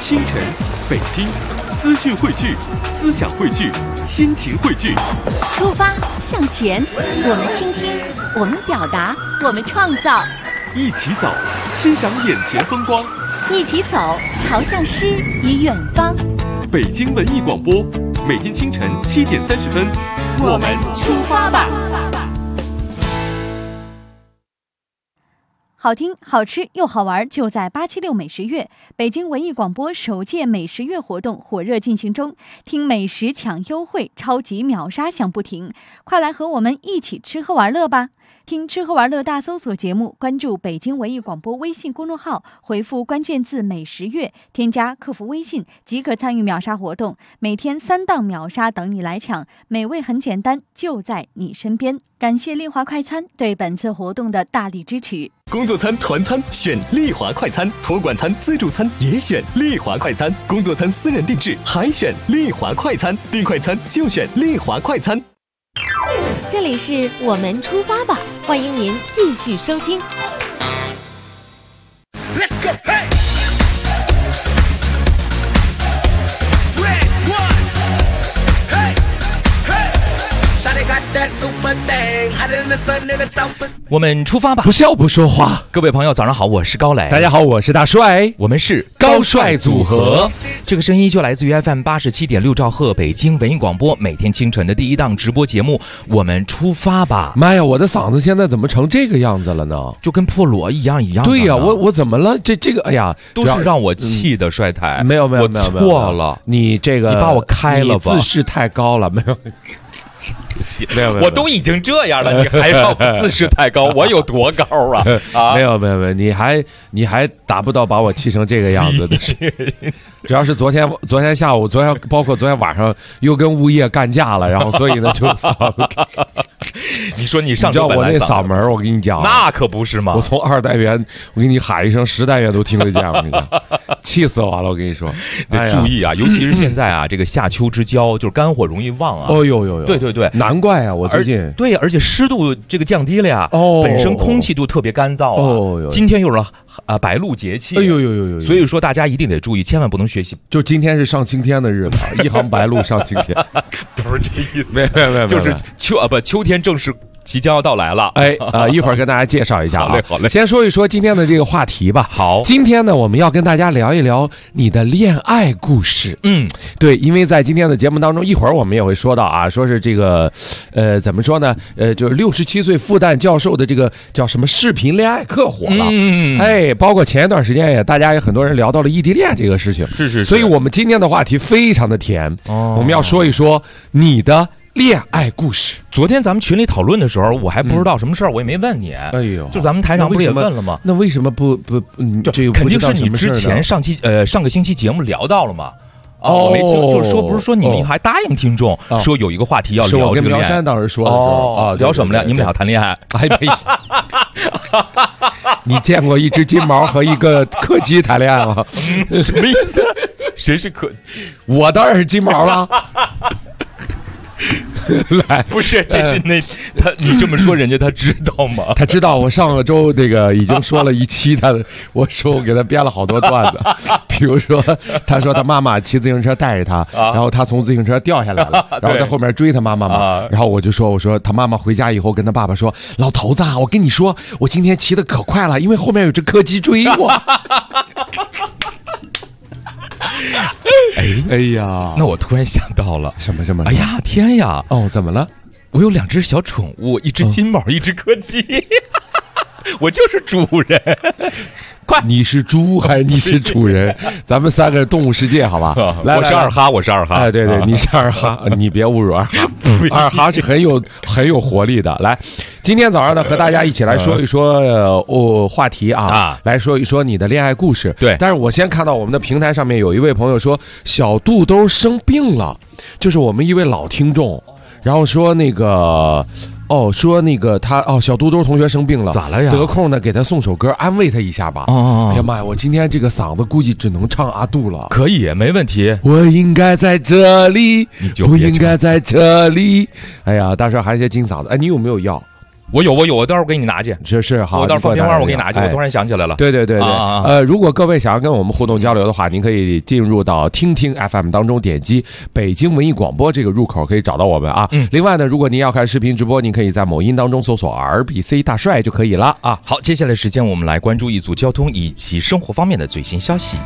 清晨，北京，资讯汇聚，思想汇聚，心情汇聚。 出发向前，我们倾听，我们表达，我们创造。 一起走，欣赏眼前风光。 一起走，朝向诗与远方。 北京文艺广播，每天清晨7点30分，我们出发吧。 好听、好吃又好玩，就在876美食月。北京文艺广播首届美食月活动火热进行中，听美食抢优惠，超级秒杀响不停，快来和我们一起吃喝玩乐吧！听吃喝玩乐大搜索节目，关注北京文艺广播微信公众号，回复关键字美食月，添加客服微信即可参与秒杀活动，每天3档秒杀等你来抢，美味很简单，就在你身边。感谢丽华快餐对本次活动的大力支持。 工作餐、团餐选丽华快餐，托管餐、自助餐也选丽华快餐，工作餐私人定制还选丽华快餐，订快餐就选丽华快餐。 这里是我们出发吧，欢迎您继续收听。 Let's go, hey! Got that super thing, hotter than the sun in the south. 我们出发吧， 不笑不说话。 各位朋友早上好，我是高磊。 大家好，我是大帅， 我们是高帅组合。 这个声音就来自于 FM 87.6兆赫北京文艺广播，每天清晨的第一档直播节目，我们出发吧。 妈呀，我的嗓子现在怎么成这个样子了呢？ 就跟破锣一样。 对呀，我怎么了？这个，哎呀， 都是让我气的，帅台。 没有， 我错了。 你这个， 你把我开了吧？ 自视太高了，没有。没有， 我都已经这样了，你还让我自视太高，我有多高啊？啊， 没有，你还达不到把我气成这个样子的。主要是昨天下午，包括昨天晚上又跟物业干架了，然后所以呢就嗓子。 你说你上周本来嗓子，你知道我那嗓门，我跟你讲， 那可不是嘛。 我从2单元，我给你喊一声10单元都听得见，我跟你讲，气死我了！我跟你说， 得注意啊，尤其是现在啊，这个夏秋之交，就是肝火容易旺啊。 哦呦， 对， 难怪啊，我最近对，而且湿度这个降低了呀，本身空气度特别干燥啊。今天又是白露节气， 哎呦， 所以说大家一定得注意，千万不能学习。 就今天是上青天的日子，一行白鹭上青天， 不是这意思， 没有， 就是秋天正式即将要到来了。 一会儿跟大家介绍一下啊。 好嘞， 先说一说今天的这个话题吧。 好， 今天呢，我们要跟大家聊一聊你的恋爱故事。对，因为在今天的节目当中，一会儿我们也会说到啊，说是这个，怎么说呢？就是67岁复旦教授的这个叫什么视频恋爱课火了。包括前一段时间大家也很多人聊到了异地恋这个事情。 是。 所以我们今天的话题非常的甜。我们要说一说你的恋爱故事。 昨天咱们群里讨论的时候，我还不知道什么事儿，我也没问你。 哎呦， 就咱们台上不是也问了吗？ 那为什么不？这个肯定是你之前上个星期节目聊到了嘛。我没听，就是说不是说你们还答应听众说有一个话题要聊这个恋爱。 是我跟苗山当时说的时候聊什么了？你们俩谈恋爱？ 你见过一只金毛和一个柯基谈恋爱吗？ 什么意思？谁是柯？ 我当然是金毛了。 来，不是，这是你这么说，人家他知道吗？ 他知道，我上个周这个已经说了一期我给他编了好多段子，比如说他说他妈妈骑自行车带着他，然后他从自行车掉下来了，然后在后面追他妈妈嘛，然后我说他妈妈回家以后跟他爸爸说，老头子啊，我跟你说，我今天骑得可快了，因为后面有只柯基追我。哎呀， 那我突然想到了什么？ 哎呀，天呀！ 怎么了？ 我有2只小宠物，一只金毛，一只柯基，我就是主人。快， 你是猪还是你是主人？咱们3个动物世界，好吧？ 来，我是二哈。 哎，对，你是二哈，你别侮辱二哈。二哈是很有活力的。来，今天早上呢，和大家一起来说一说话题啊，来说一说你的恋爱故事。 对， 但是我先看到我们的平台上面有一位朋友说小肚兜生病了，就是我们一位老听众，然后说说他小肚兜同学生病了， 咋了呀？ 得空呢给他送首歌安慰他一下吧。哎呀妈呀，我今天这个嗓子估计只能唱阿杜了。 可以，没问题。 我应该在这里，不应该在这里。哎呀，大帅还有一些金嗓子。哎，你有没有药？ 我有，我待会儿给你拿去。 是好， 我待会儿放片花，我给你拿去。我突然想起来了。 对。如果各位想要跟我们互动交流的话，您可以进入到听听 FM 当中，点击北京文艺广播这个入口，可以找到我们啊。另外呢，如果您要看视频直播，您可以在某音当中搜索 RBC 大帅就可以了啊。 好，接下来时间我们来关注一组交通以及生活方面的最新消息。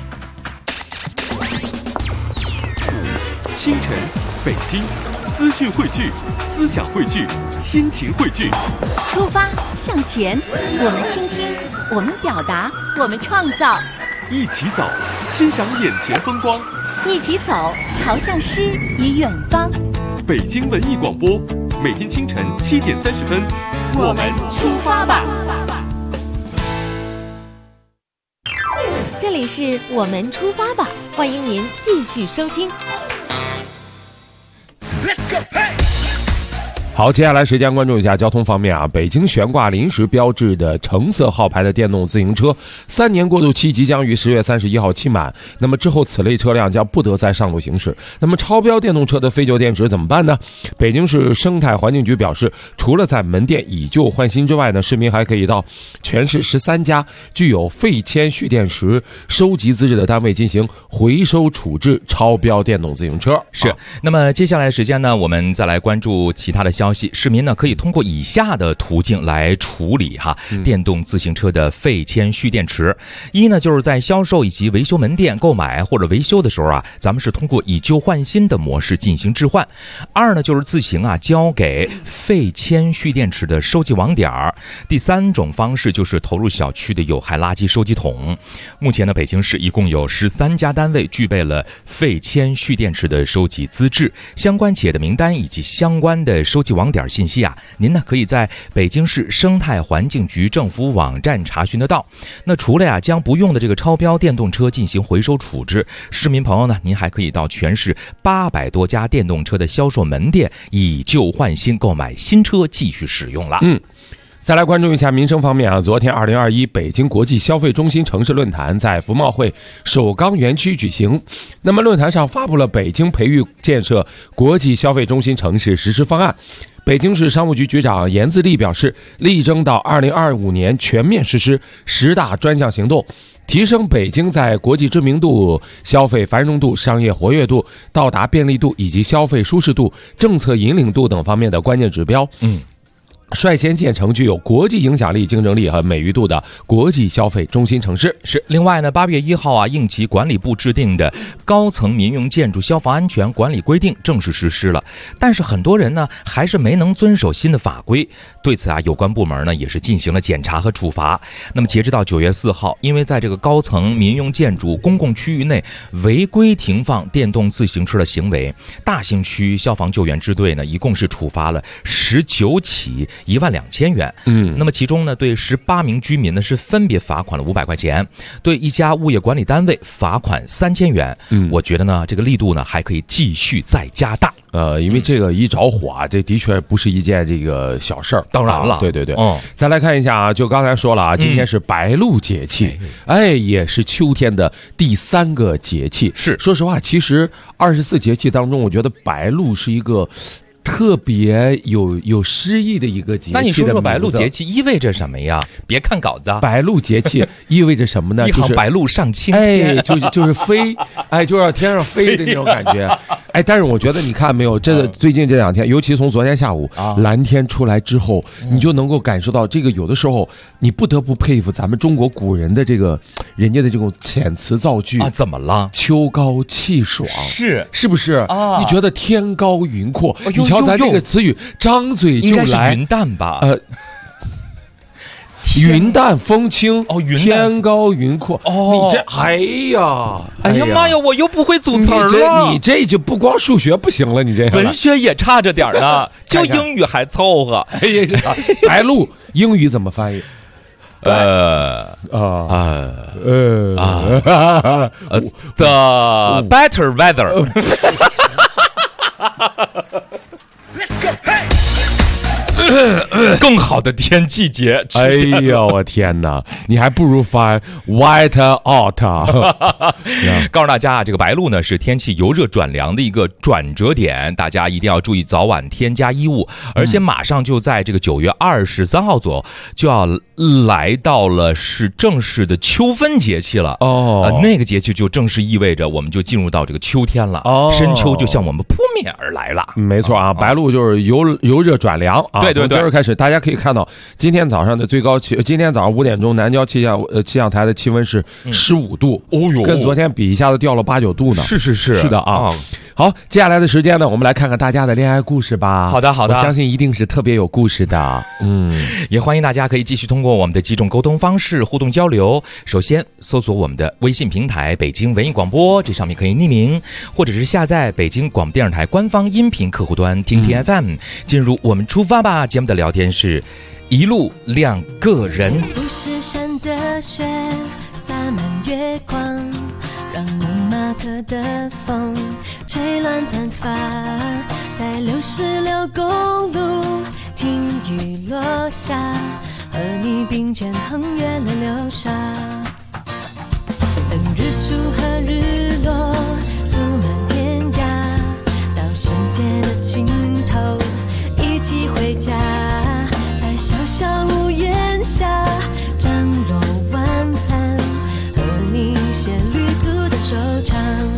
清晨，北京，资讯汇聚，思想汇聚，心情汇聚。 出发向前，我们倾听，我们表达，我们创造。 一起走，欣赏眼前风光。 一起走，朝向诗与远方。 北京文艺广播，每天清晨7点30分， 我们出发吧。 这里是我们出发吧，欢迎您继续收听。 Let's go, hey! 好，接下来时间关注一下交通方面啊。北京悬挂临时标志的橙色号牌的电动自行车，3年过渡期即将于10月31号期满。那么之后，此类车辆将不得再上路行驶。那么超标电动车的废旧电池怎么办呢？北京市生态环境局表示，除了在门店以旧换新之外呢，市民还可以到全市13家具有废铅蓄电池收集资质的单位进行回收处置超标电动自行车。 是。那么接下来时间呢，我们再来关注其他的消息。市民呢可以通过以下的途径来处理电动自行车的废铅蓄电池。一呢，就是在销售以及维修门店购买或者维修的时候咱们是通过以旧换新的模式进行置换。二呢，就是自行交给废铅蓄电池的收集网点。第三种方式就是投入小区的有害垃圾收集桶。目前呢，北京市一共有13家单位具备了废铅蓄电池的收集资质，相关企业的名单以及相关的收集网点信息您呢可以在北京市生态环境局政府网站查询得到。那除了将不用的这个超标电动车进行回收处置，市民朋友呢，您还可以到全市800多家电动车的销售门店以旧换新购买新车继续使用了。 再来关注一下民生方面昨天2021北京国际消费中心城市论坛在服贸会首钢园区举行。那么论坛上发布了北京培育建设国际消费中心城市实施方案。北京市商务局局长严自立表示，力争到2025年全面实施10大专项行动，提升北京在国际知名度、消费繁荣度、商业活跃度、到达便利度以及消费舒适度、政策引领度等方面的关键指标。率先建成具有国际影响力、竞争力和美誉度的国际消费中心城市。 是。另外呢，8月1号应急管理部制定的高层民用建筑消防安全管理规定正式实施了，但是很多人呢还是没能遵守新的法规。对此有关部门呢也是进行了检查和处罚。那么截止到9月4号，因为在这个高层民用建筑公共区域内违规停放电动自行车的行为，大兴区消防救援支队呢一共是处罚了19起12000元。那么其中呢，对18名居民呢是分别罚款了500块钱，对一家物业管理单位罚款3000元。我觉得呢，这个力度呢还可以继续再加大。 因为这个一着火这的确不是一件这个小事儿。 当然了， 对。再来看一下就刚才说了今天是白露节气，也是秋天的第3个节气。 是， 说实话，其实24节气当中，我觉得白露是一个特别有诗意的一个节气。 那你说说白露节气意味着什么呀？别看稿子。 白露节气意味着什么呢？ 一行白鹭上青天， 就是飞，就要天上飞的那种感觉。但是我觉得你看没有，真的最近这2天，尤其从昨天下午蓝天出来之后，你就能够感受到这个。有的时候你不得不佩服咱们中国古人的这个人家的这种遣词造句怎么了？ 秋高气爽，是不是你觉得天高云阔？你瞧咱这个词语张嘴就来，应该是云淡吧？ 云淡风轻天高云阔。 你这哎呀妈呀，我又不会组词了。 你这就不光数学不行了，你这文学也差着点呢，就英语还凑合。 白露英语怎么翻译 ？The better weather. Let's go, hey! 更好的天气节。 哎呀，我天哪！你还不如翻 white out。 告诉大家啊，这个白露呢是天气由热转凉的一个转折点，大家一定要注意早晚添加衣物，而且马上就在这个9月23号左右就要来到了是正式的秋分节气了那个节气就正式意味着我们就进入到这个秋天了深秋就向我们扑面而来了。 没错啊，白露就是由热转凉啊。 对对对， 从今儿开始，大家可以看到今天早上的最高气，今天早上5点钟南郊气象台的气温是15度，跟昨天比一下子掉了8、9度呢。是的啊。好，接下来的时间呢，我们来看看大家的恋爱故事吧。 好的， 我相信一定是特别有故事的。 也欢迎大家可以继续通过我们的几种沟通方式互动交流。首先搜索我们的微信平台北京文艺广播，这上面可以匿名，或者是下载北京广播电视台官方音频客户端听听 FM。进入我们出发吧节目的聊天室，一路两个人。 富士山的雪洒满月光，让蒙马特的风吹乱短发，在66公路听雨落下，和你并肩横越了流沙，等日出和日落涂满天涯，到世界的尽头一起回家，在小小屋檐下张罗晚餐，和你写旅途的收场。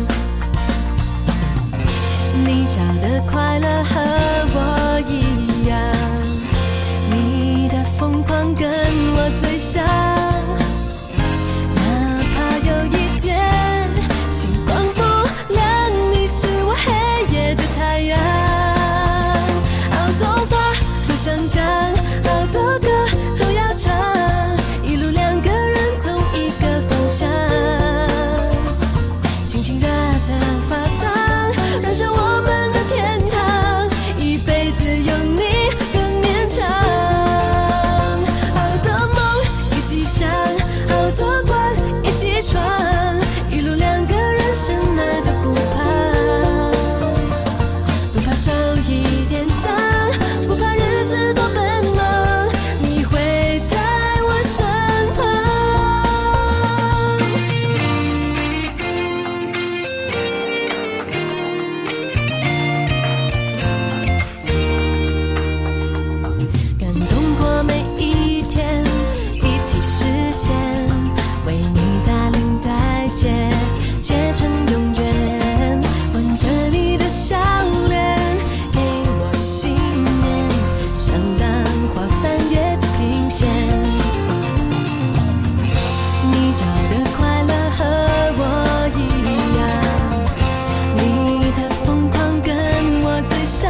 你找的快乐和我一样，你的疯狂跟我最像，哪怕有一天星光不亮，你是我黑夜的太阳。好多话都想讲，好多歌都要唱，一路两个人同一个方向，心情热得发烫，燃烧我们的天堂，一辈子有你更绵长。好多梦一起想，好多关一起闯，一路两个人什么都不怕，不怕受一点伤，不怕日子多奔忙，你会在我身旁。感动过每一天，一起实现，为你打领带结成永远，吻着你的笑脸，给我信念，像浪花翻越地平线。你找的快乐和我一样，你的疯狂跟我最像，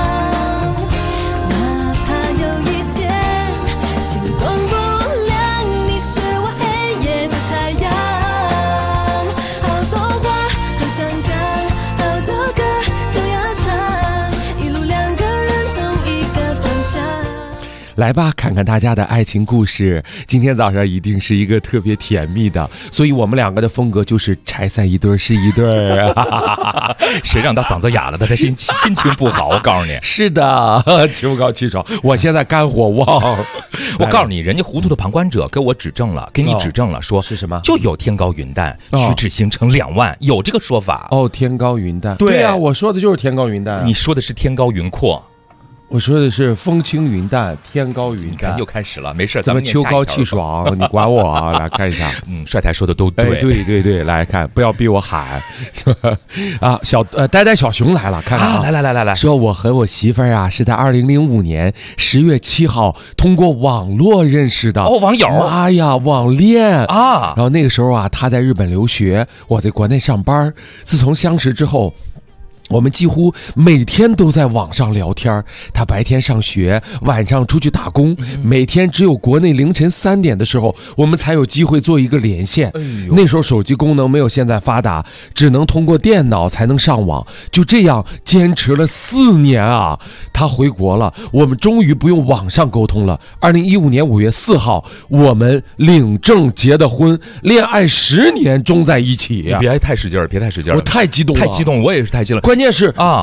哪怕有一天星光不亮，你是我黑夜的太阳。好多话都想讲，好多歌都要唱，一路两个人同一个方向。 来吧，看看大家的爱情故事。今天早上一定是一个特别甜蜜的，所以我们两个的风格就是拆散一对是一对啊。 谁让他嗓子哑了，他心情不好。我告诉你， 是的，秋高气爽，我现在肝火旺。 我告诉你，人家糊涂的旁观者给我指正了，给你指正了，说是什么？ 就有天高云淡，屈指星辰2万，有这个说法。 天高云淡。 对啊，我说的就是天高云淡。 你说的是天高云阔。 我说的是风轻云淡，天高云淡。 又开始了，没事， 咱们秋高气爽，你管我啊？来看一下， 帅台说的都对， 对，来看，不要逼我喊啊！呆小熊来了，看看啊， 来， 说我和我媳妇儿啊是在2005年10月7号通过网络认识的。 网友， 妈呀，网恋啊！ 然后那个时候啊，他在日本留学，我在国内上班。自从相识之后，我们几乎每天都在网上聊天，他白天上学，晚上出去打工，每天只有国内凌晨3点的时候，我们才有机会做一个连线。那时候手机功能没有现在发达，只能通过电脑才能上网。就这样坚持了4年啊！他回国了，我们终于不用网上沟通了。2015年5月4号，我们领证结的婚，恋爱10年终在一起。 别太使劲儿， 我太激动了， 我也是太激动了。 关键是啊，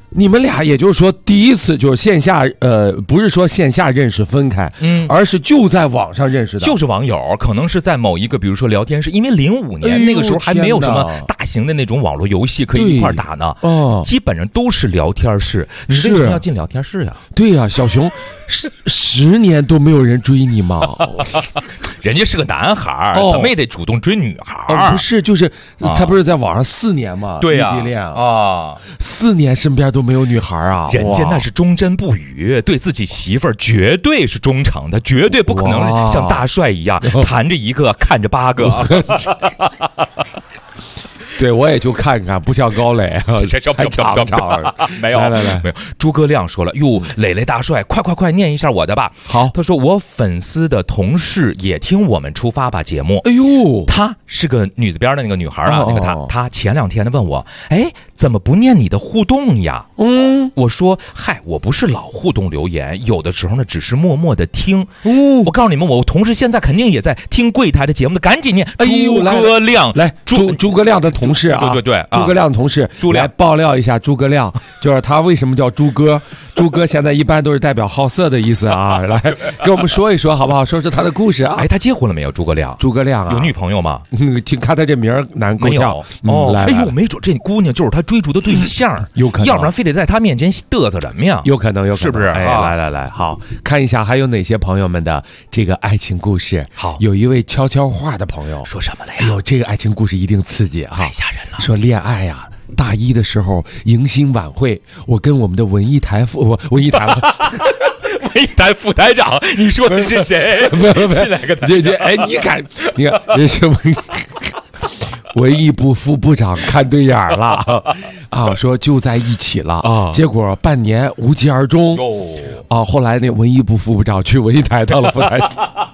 你们俩也就是说第一次就是线下，不是说线下认识分开，而是就在网上认识的， 就是网友，可能是在某一个比如说聊天室，因为05年那个时候还没有什么大型的那种网络游戏可以一块打呢，基本上都是聊天室。你为什么要进聊天室呀？ 对呀，小熊10年都没有人追你吗？ 人家是个男孩，怎么也得主动追女孩。 不是，就是他不是在网上4年吗？ 对呀， 异地恋啊 ，4年身边都没有女孩啊， 人家那是忠贞不渝，对自己媳妇儿绝对是忠诚的，绝对不可能像大帅一样谈着一个看着8个。 对，我也就看看，不像高磊，还长长。 没有，没有。诸葛亮说了：“哟，磊磊大帅，快念一下我的吧。” 好， 他说我粉丝的同事也听我们出发吧节目。 哎呦， 她是个女字边的那个女孩啊，那个她前2天问我，哎，怎么不念你的互动呀？我说，嗨，我不是老互动留言，有的时候呢只是默默的听。我告诉你们，我同事现在肯定也在听柜台的节目的，赶紧念。诸葛亮， 来，诸葛亮的同事啊， 对， 诸葛亮同事，来爆料一下诸葛亮，就是他为什么叫诸葛？诸葛现在一般都是代表好色的意思啊，来给我们说一说好不好？说说他的故事啊。 哎，他结婚了没有？诸葛亮啊，有女朋友吗？ 看他这名儿难够呛哦。哎呦，没准这姑娘就是他追逐的对象， 有可能， 要不然非得在他面前嘚瑟什么呀？ 有可能， 是不是？ 哎，来，好看一下还有哪些朋友们的这个爱情故事。 好， 有一位悄悄话的朋友说什么了呀？ 哎呦，这个爱情故事一定刺激啊， 太吓人了。 说恋爱呀，大1的时候迎新晚会，我跟我们的文艺台副台长，你说的是谁？ 不是哪个台？哎，你看，这是文艺部副部长看对眼了啊，说就在一起了啊，结果半年无疾而终啊。后来那文艺部副部长去文艺台当了副台长。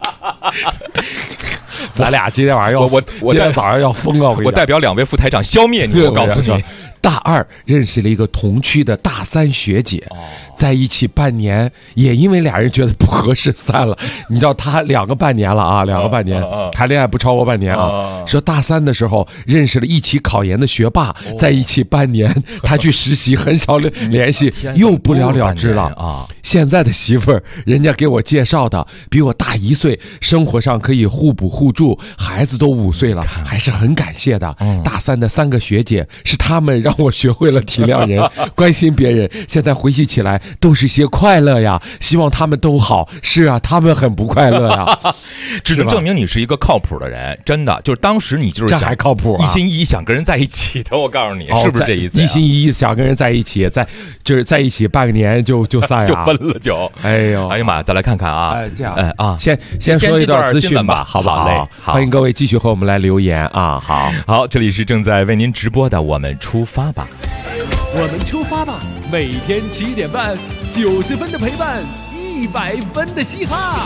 咱俩今天晚上要我今天早上要疯啊！ 我代表2位副台长消灭你，我告诉你。 大2认识了一个同区的大3学姐，在一起半年，也因为俩人觉得不合适散了。你知道他2个半年了啊，2个半年谈恋爱不超过半年啊。说大3的时候认识了一起考研的学霸，在一起半年，他去实习很少联系，又不了了之了啊。现在的媳妇儿，人家给我介绍的比我大1岁，生活上可以互补互助，孩子都5岁了，还是很感谢的。大3的3个学姐是他们让我学会了体谅人，关心别人。现在回忆起来都是些快乐呀，希望他们都好。是啊，他们很不快乐呀。 只能证明你是一个靠谱的人，真的，就是当时你就是这还靠谱啊， 一心一意想跟人在一起的。我告诉你，是不是这意思？ 一心一意想跟人在一起，就是在一起半个年就散呀， 就分了就。哎呀妈，再来看看啊， 这样先说一段资讯吧，好不好？欢迎各位继续和我们来留言啊。 好，这里是正在为您直播的《我们出发吧》。 我们出发吧，每天7点半，90分的陪伴，100分的嘻哈。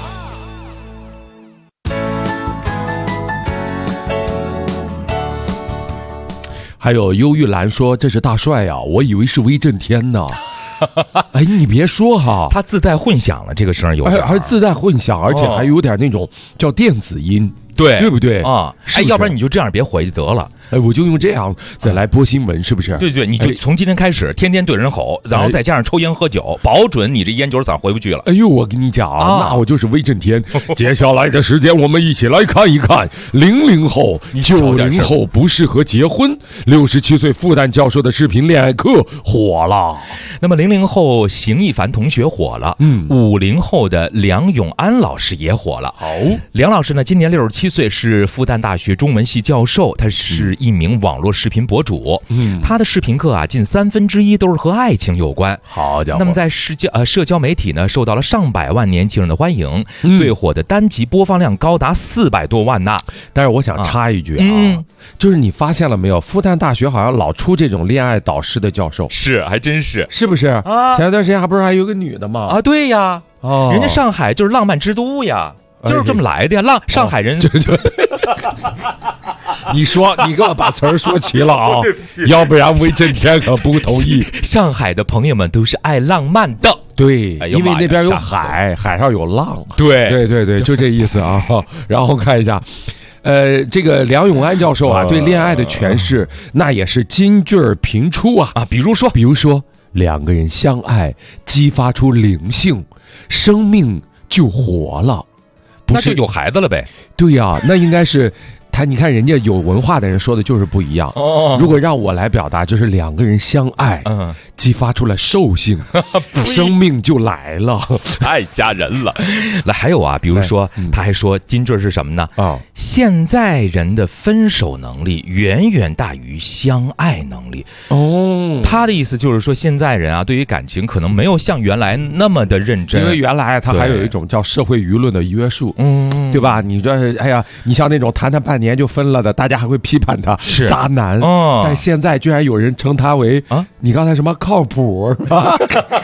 还有忧郁兰说这是大帅呀，我以为是威震天呢。哎，你别说哈， 他自带混响了，这个声有点， 还自带混响，而且还有点那种叫电子音。对不对啊？哎，要不然你就这样别回去得了。 哎，我就用这样再来播新闻，是不是？ 对，你就从今天开始天天对人吼，然后再加上抽烟喝酒，保准你这烟酒嗓回不去了。 哎呦，我跟你讲那我就是威震天。接下来的时间，我们一起来看一看00后、90后不适合结婚。67岁复旦教授的视频恋爱课火了。 那么00后邢一凡同学火了，50后的梁永安老师也火了。 好， 梁老师呢，今年67岁，是复旦大学中文系教授，他是一名网络视频博主。他的视频课啊，近1/3都是和爱情有关。 好家伙！ 那么在社交媒体呢，受到了上百万年轻人的欢迎，最火的单集播放量高达400多万呐。 但是我想插一句就是你发现了没有？复旦大学好像老出这种恋爱导师的教授， 是还真是， 是不是啊？前一段时间还不是还有个女的吗？ 啊，对呀，人家上海就是浪漫之都呀。就是这么来的呀，上海人。 你说，你给我把词儿说齐了啊，要不然威震天可不同意。 上海的朋友们都是爱浪漫的， 对，因为那边有海，海上有浪。 对， 就这意思啊。然后看一下。这个梁永安教授啊，对恋爱的诠释那也是金句频出啊。 比如说， 两个人相爱，激发出灵性，生命就活了， 那就有孩子了呗。 对呀，那应该是你看人家有文化的人说的就是不一样。如果让我来表达，就是两个人相爱，激发出了兽性，生命就来了， 太吓人了。来，还有啊，比如说他还说金句是什么呢？现在人的分手能力远远大于相爱能力。他的意思就是说，现在人啊，对于感情可能没有像原来那么的认真， 因为原来他还有一种叫社会舆论的约束，对吧？你这是你像那种谈半年就分了的，大家还会批判他是渣男，但现在居然有人称他为你刚才什么靠谱是吧？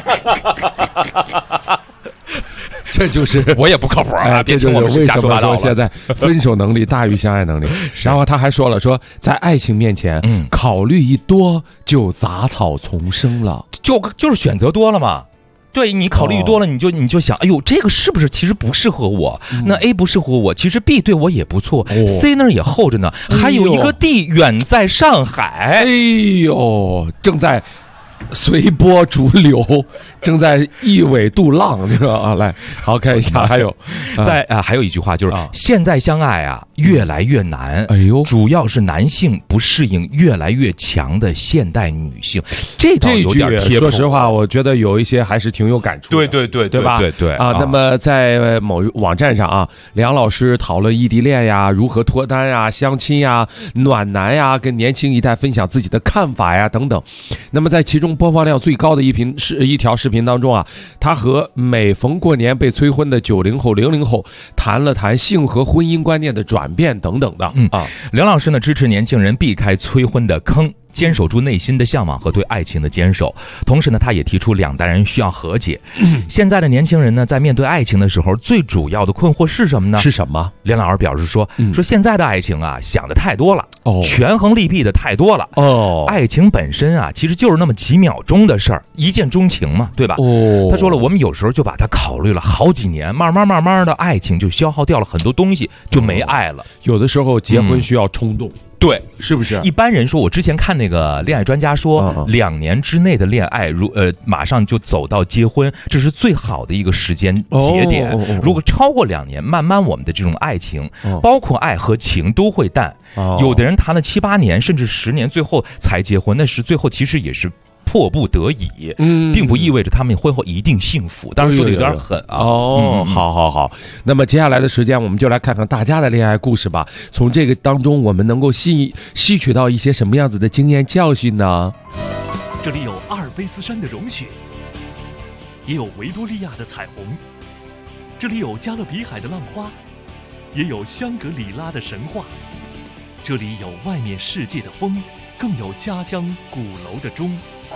这就是我也不靠谱啊！ 这就是为什么说现在分手能力大于相爱能力。然后他还说了，说在爱情面前，考虑一多就杂草丛生了， 就是选择多了嘛。对，你考虑多了，你就想，哎呦，这个是不是其实不适合我？那 A 不适合我，其实 B 对我也不错，C 那儿也候着呢，还有一个 D 远在上海。 哎呦，正在随波逐流，正在一苇渡浪，这个啊，来，好看一下，还有， 还有一句话就是，现在相爱啊，越来越难。哎呦，主要是男性不适应越来越强的现代女性，这倒有点贴说实话，我觉得有一些还是挺有感触的。 对吧？ 对啊。那么在某网站上啊，梁老师讨论异地恋呀，如何脱单呀，相亲呀，暖男呀，跟年轻一代分享自己的看法呀，等等。那么在其中播放量最高的一条视频当中啊，他和每逢过年被催婚的90后、00后谈了谈性和婚姻观念的转变等等的。 梁老师呢支持年轻人避开催婚的坑，坚守住内心的向往和对爱情的坚守。同时呢，他也提出两代人需要和解。现在的年轻人呢，在面对爱情的时候，最主要的困惑是什么呢？ 是什么？ 梁老师表示说，现在的爱情啊，想的太多了，权衡利弊的太多了。爱情本身啊，其实就是那么几秒钟的事儿，一见钟情嘛，对吧？他说了，我们有时候就把它考虑了好几年，慢慢的，爱情就消耗掉了很多东西，就没爱了。 有的时候结婚需要冲动。 对， 是不是？ 一般人说，我之前看那个恋爱专家说，2年之内的恋爱，马上就走到结婚，这是最好的一个时间节点。如果超过2年，慢慢我们的这种爱情，包括爱和情都会淡。有的人谈了7、8年，甚至10年，最后才结婚，那是最后其实也是迫不得已，并不意味着他们婚后一定幸福。当然说的有点狠啊。 好。那么接下来的时间，我们就来看看大家的恋爱故事吧。从这个当中，我们能够吸取到一些什么样子的经验教训呢？ 这里有阿尔卑斯山的融雪，也有维多利亚的彩虹；这里有加勒比海的浪花，也有香格里拉的神话；这里有外面世界的风，更有家乡鼓楼的钟。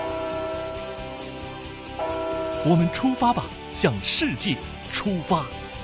我们出发吧，向世界出发。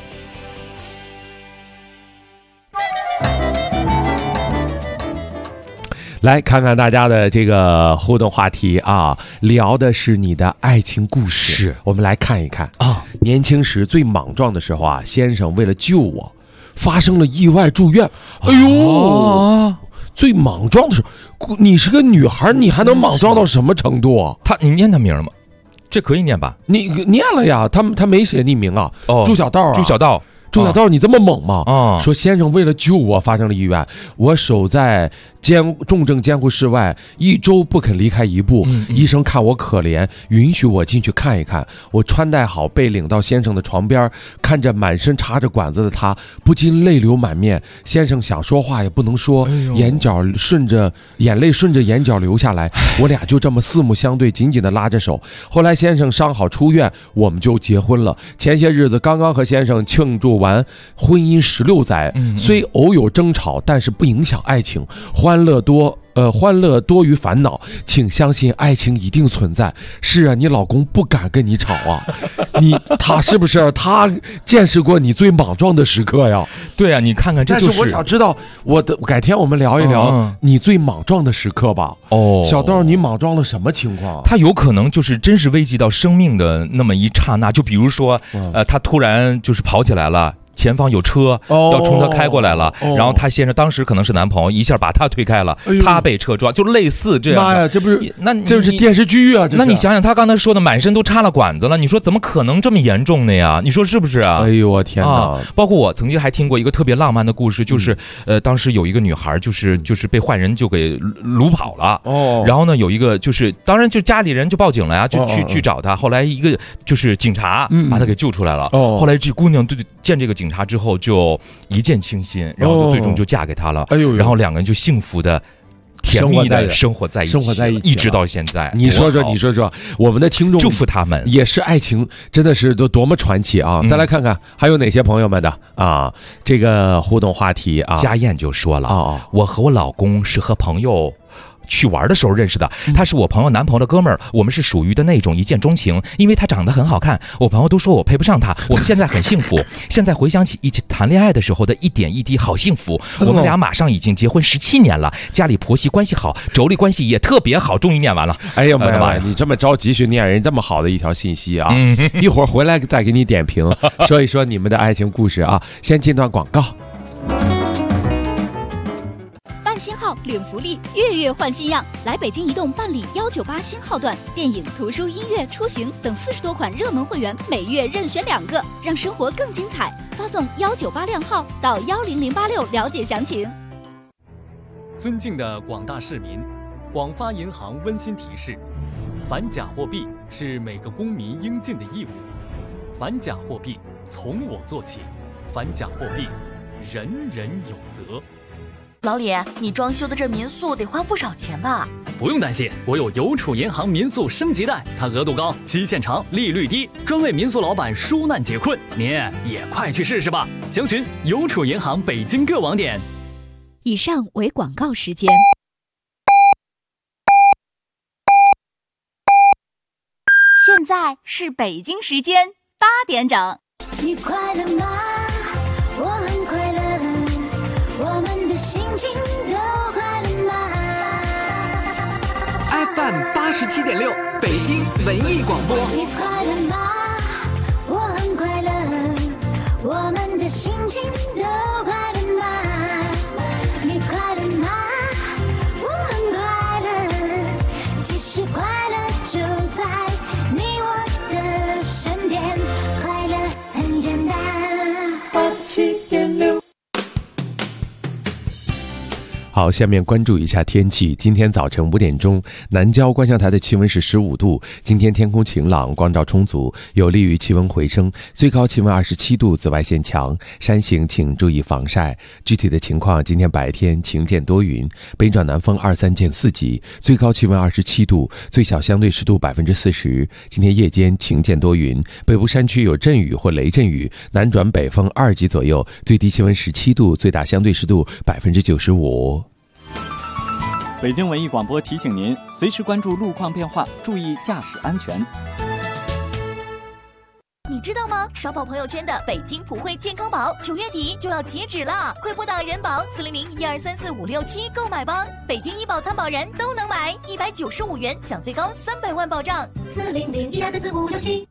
来看看大家的这个互动话题啊，聊的是你的爱情故事。 是，我们来看一看啊。年轻时最莽撞的时候啊，先生为了救我，发生了意外住院。哎呦，最莽撞的时候，你是个女孩，你还能莽撞到什么程度啊？ 你念他名了吗？这可以念吧？ 你念了呀，他没写匿名啊。朱小道啊，朱小道，你这么猛吗？说先生为了救我发生了意外，我守在重症监护室外1周不肯离开一步。医生看我可怜，允许我进去看一看。我穿戴好，被领到先生的床边，看着满身插着管子的他，不禁泪流满面。先生想说话也不能说，眼泪顺着眼角流下来。我俩就这么四目相对，紧紧地拉着手。后来先生伤好出院，我们就结婚了。前些日子刚刚和先生庆祝完婚姻16载，虽偶有争吵，但是不影响爱情。欢乐多于烦恼，请相信爱情一定存在。是啊，你老公不敢跟你吵啊，他是不是他见识过你最莽撞的时刻呀？ 对啊，你看看，这就是。 但是我想知道，改天我们聊一聊你最莽撞的时刻吧。小豆，你莽撞了什么情况？ 他有可能就是真是危及到生命的那么一刹那，就比如说，他突然就是跑起来了。 前方有车要冲他开过来了，然后他先生当时可能是男朋友，一下把他推开了，他被车撞，就类似这样。 妈呀，这不是那这是电视剧啊！ 那你想想，他刚才说的满身都插了管子了，你说怎么可能这么严重的呀？你说是不是啊？ 哎呦我天哪！ 包括我曾经还听过一个特别浪漫的故事，就是当时有一个女孩就是被坏人就给掳跑了。然后呢，有一个就是当然就家里人就报警了呀，就去找他。后来一个就是警察把他给救出来了。后来这姑娘见这个警察之后就一见倾心，然后就最终就嫁给他了。然后两个人就幸福的甜蜜的生活在一起，一直到现在。 你说说，我们的听众祝福他们， 也是爱情，真的是都多么传奇啊！再来看看还有哪些朋友们的啊这个互动话题啊。 家燕就说了我和我老公是和朋友去玩的时候认识的，他是我朋友男朋友的哥们儿，我们是属于的那种一见钟情，因为他长得很好看，我朋友都说我配不上他，我们现在很幸福。现在回想起一起谈恋爱的时候的一点一滴，好幸福。我们俩马上已经结婚17年了，家里婆媳关系好，妯娌关系也特别好。终于念完了。 哎呀妈呀，你这么着急去念人这么好的一条信息啊！一会儿回来再给你点评，说一说你们的爱情故事啊。先进段广告。 新号领福利，月月换新样，来北京移动办理198新号段，电影、图书、音乐、出行等40多款热门会员，每月任选2个，让生活更精彩。发送198靓号到10086了解详情。 尊敬的广大市民，广发银行温馨提示：反假货币是每个公民应尽的义务，反假货币从我做起，反假货币人人有责。 老李，你装修的这民宿得花不少钱吧？ 不用担心，我有邮储银行民宿升级贷，它额度高，期限长，利率低，专为民宿老板纾难解困。您也快去试试吧！详询邮储银行北京各网点。 以上为广告时间。现在是北京时间8点整。 你快乐吗？我很快乐。我们的心情都快乐吗 ？FM 87.6，北京文艺广播。 你快乐吗？我很快乐。我们的心情都快乐吗？你快乐吗？我很快乐。其实快乐就在你我的身边，快乐很简单。 87.6。 好，下面关注一下天气。今天早晨5点钟，南郊观象台的气温是15度。今天天空晴朗，光照充足，有利于气温回升。最高气温27度，紫外线强，山行请注意防晒。具体的情况，今天白天晴间多云，北转南风2-3见4级，最高气温27度，最小相对湿度40%。今天夜间晴间多云，北部山区有阵雨或雷阵雨，南转北风2级左右，最低气温17度，最大相对湿度95%。 北京文艺广播提醒您，随时关注路况变化，注意驾驶安全。 你知道吗？刷爆朋友圈的北京普惠健康宝9月底就要截止了，快拨打人保400-1234-567购买吧！北京医保参保人都能买，195元享最高300万保障。400-1234-567。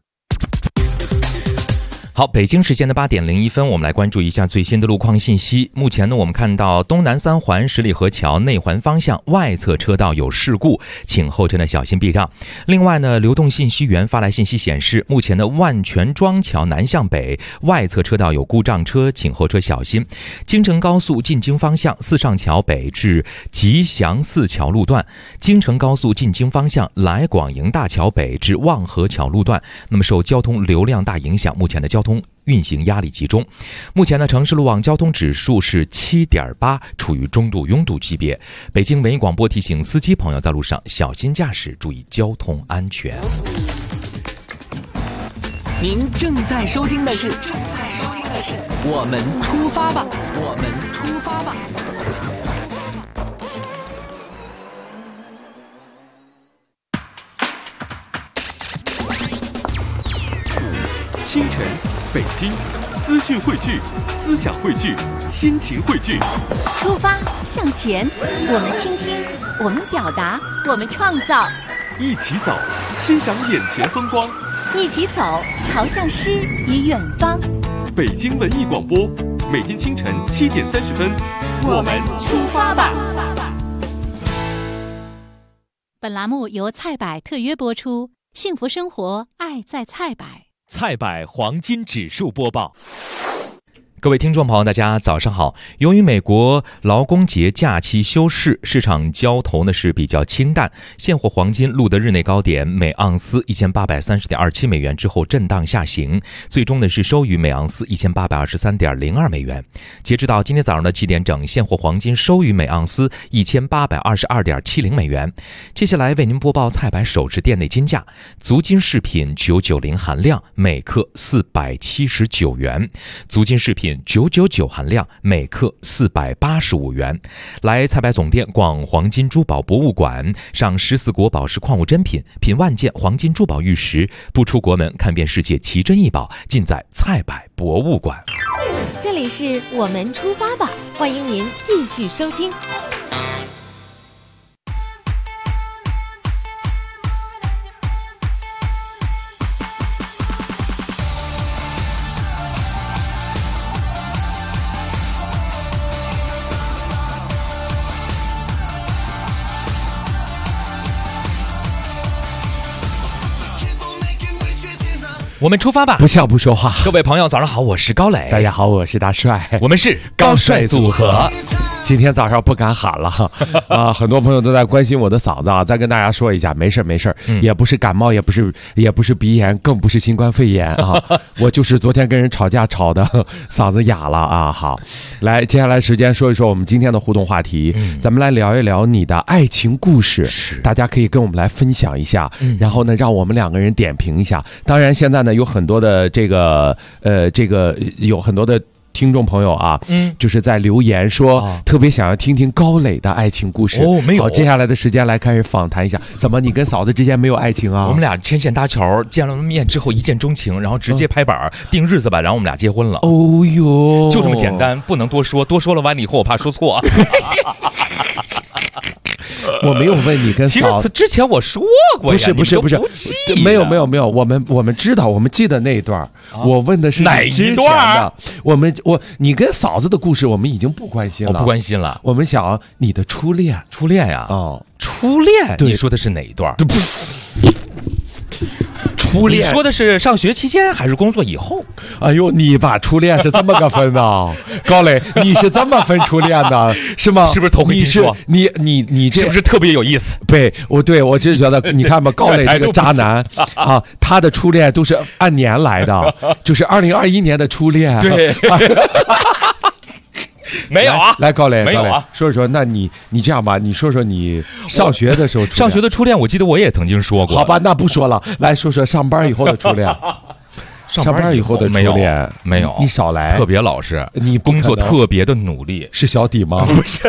好，北京时间的8点01分，我们来关注一下最新的路况信息。目前呢，我们看到东南3环十里河桥内环方向外侧车道有事故，请后车呢小心避让。另外呢，流动信息源发来信息显示，目前的万全庄桥南向北外侧车道有故障车，请后车小心。京承高速进京方向四上桥北至吉祥寺桥路段，京承高速进京方向来广营大桥北至望河桥路段，那么受交通流量大影响，目前的交通运行压力集中。目前呢，城市路网交通指数是7.8，处于中度拥堵级别。北京文艺广播提醒司机朋友在路上小心驾驶，注意交通安全。 您正在收听的是我们出发吧，我们出发吧。 清晨，北京，资讯汇聚，思想汇聚，心情汇聚。 出发，向前，我们倾听，我们表达，我们创造。 一起走，欣赏眼前风光。 一起走，朝向诗与远方。 北京文艺广播，每天清晨7点30分， 我们出发吧。 本栏目由菜百特约播出，幸福生活，爱在菜百。 菜百黄金指数播报。 各位听众朋友，大家早上好。由于美国劳工节假期休市，市场交投呢是比较清淡，现货黄金录得日内高点每盎司1830.27美元之后震荡下行，最终呢是收于每盎司1823.02美元。截止到今天早上的7点整，现货黄金收于每盎司1822.70美元。接下来为您播报菜百首饰店内金价：足金饰品990含量每克479元，足金饰品999含量每克485元。来菜百总店逛黄金珠宝博物馆，上14国宝石矿物珍品，品万件黄金珠宝玉石，不出国门看遍世界奇珍异宝，尽在菜百博物馆。 这里是我们出发吧，欢迎您继续收听。 我们出发吧， 不笑不说话。 各位朋友早上好，我是高磊。 大家好，我是大帅。 我们是高帅组合。 今天早上不敢喊了啊！很多朋友都在关心我的嗓子啊，再跟大家说一下，没事没事，也不是感冒，也不是鼻炎，更不是新冠肺炎啊！我就是昨天跟人吵架吵的嗓子哑了啊！好，来，接下来时间说一说我们今天的互动话题，咱们来聊一聊你的爱情故事，大家可以跟我们来分享一下，然后呢，让我们两个人点评一下。当然，现在呢有很多的有很多的听众朋友啊，就是在留言说特别想要听听高磊的爱情故事。 没有。 好，接下来的时间来开始访谈一下，怎么你跟嫂子之间没有爱情啊？ 我们俩牵线搭桥，见了面之后一见钟情，然后直接拍板定日子吧，然后我们俩结婚了。 哦哟， 就这么简单，不能多说，多说了完了以后我怕说错。 我没有问你跟嫂子， 其实之前我说过呀， 不是，没有，我们知道，我们记得那一段。我问的是哪一段？ 你跟嫂子的故事，我们已经不关心了， 不关心了。 我们想你的初恋呀，初恋，你说的是哪一段？初恋，你说的是上学期间还是工作以后？ 哎呦，你把初恋是这么个分啊，高磊，你是这么分初恋的，是吗？ 是不是头回听说？ 你这是不是特别有意思？ 对，我只是觉得，你看吧，高磊这个渣男啊，他的初恋都是按年来的，就是2021年的初恋。 对。没有啊， 来高磊， 没有啊， 说一说，那你这样吧，你说说你上学的时候， 上学的初恋，我记得我也曾经说过。 好吧，那不说了，来说说上班以后的初恋。上班以后的初恋没有， 你少来， 特别老实， 你工作特别的努力， 是小底吗？ 不是。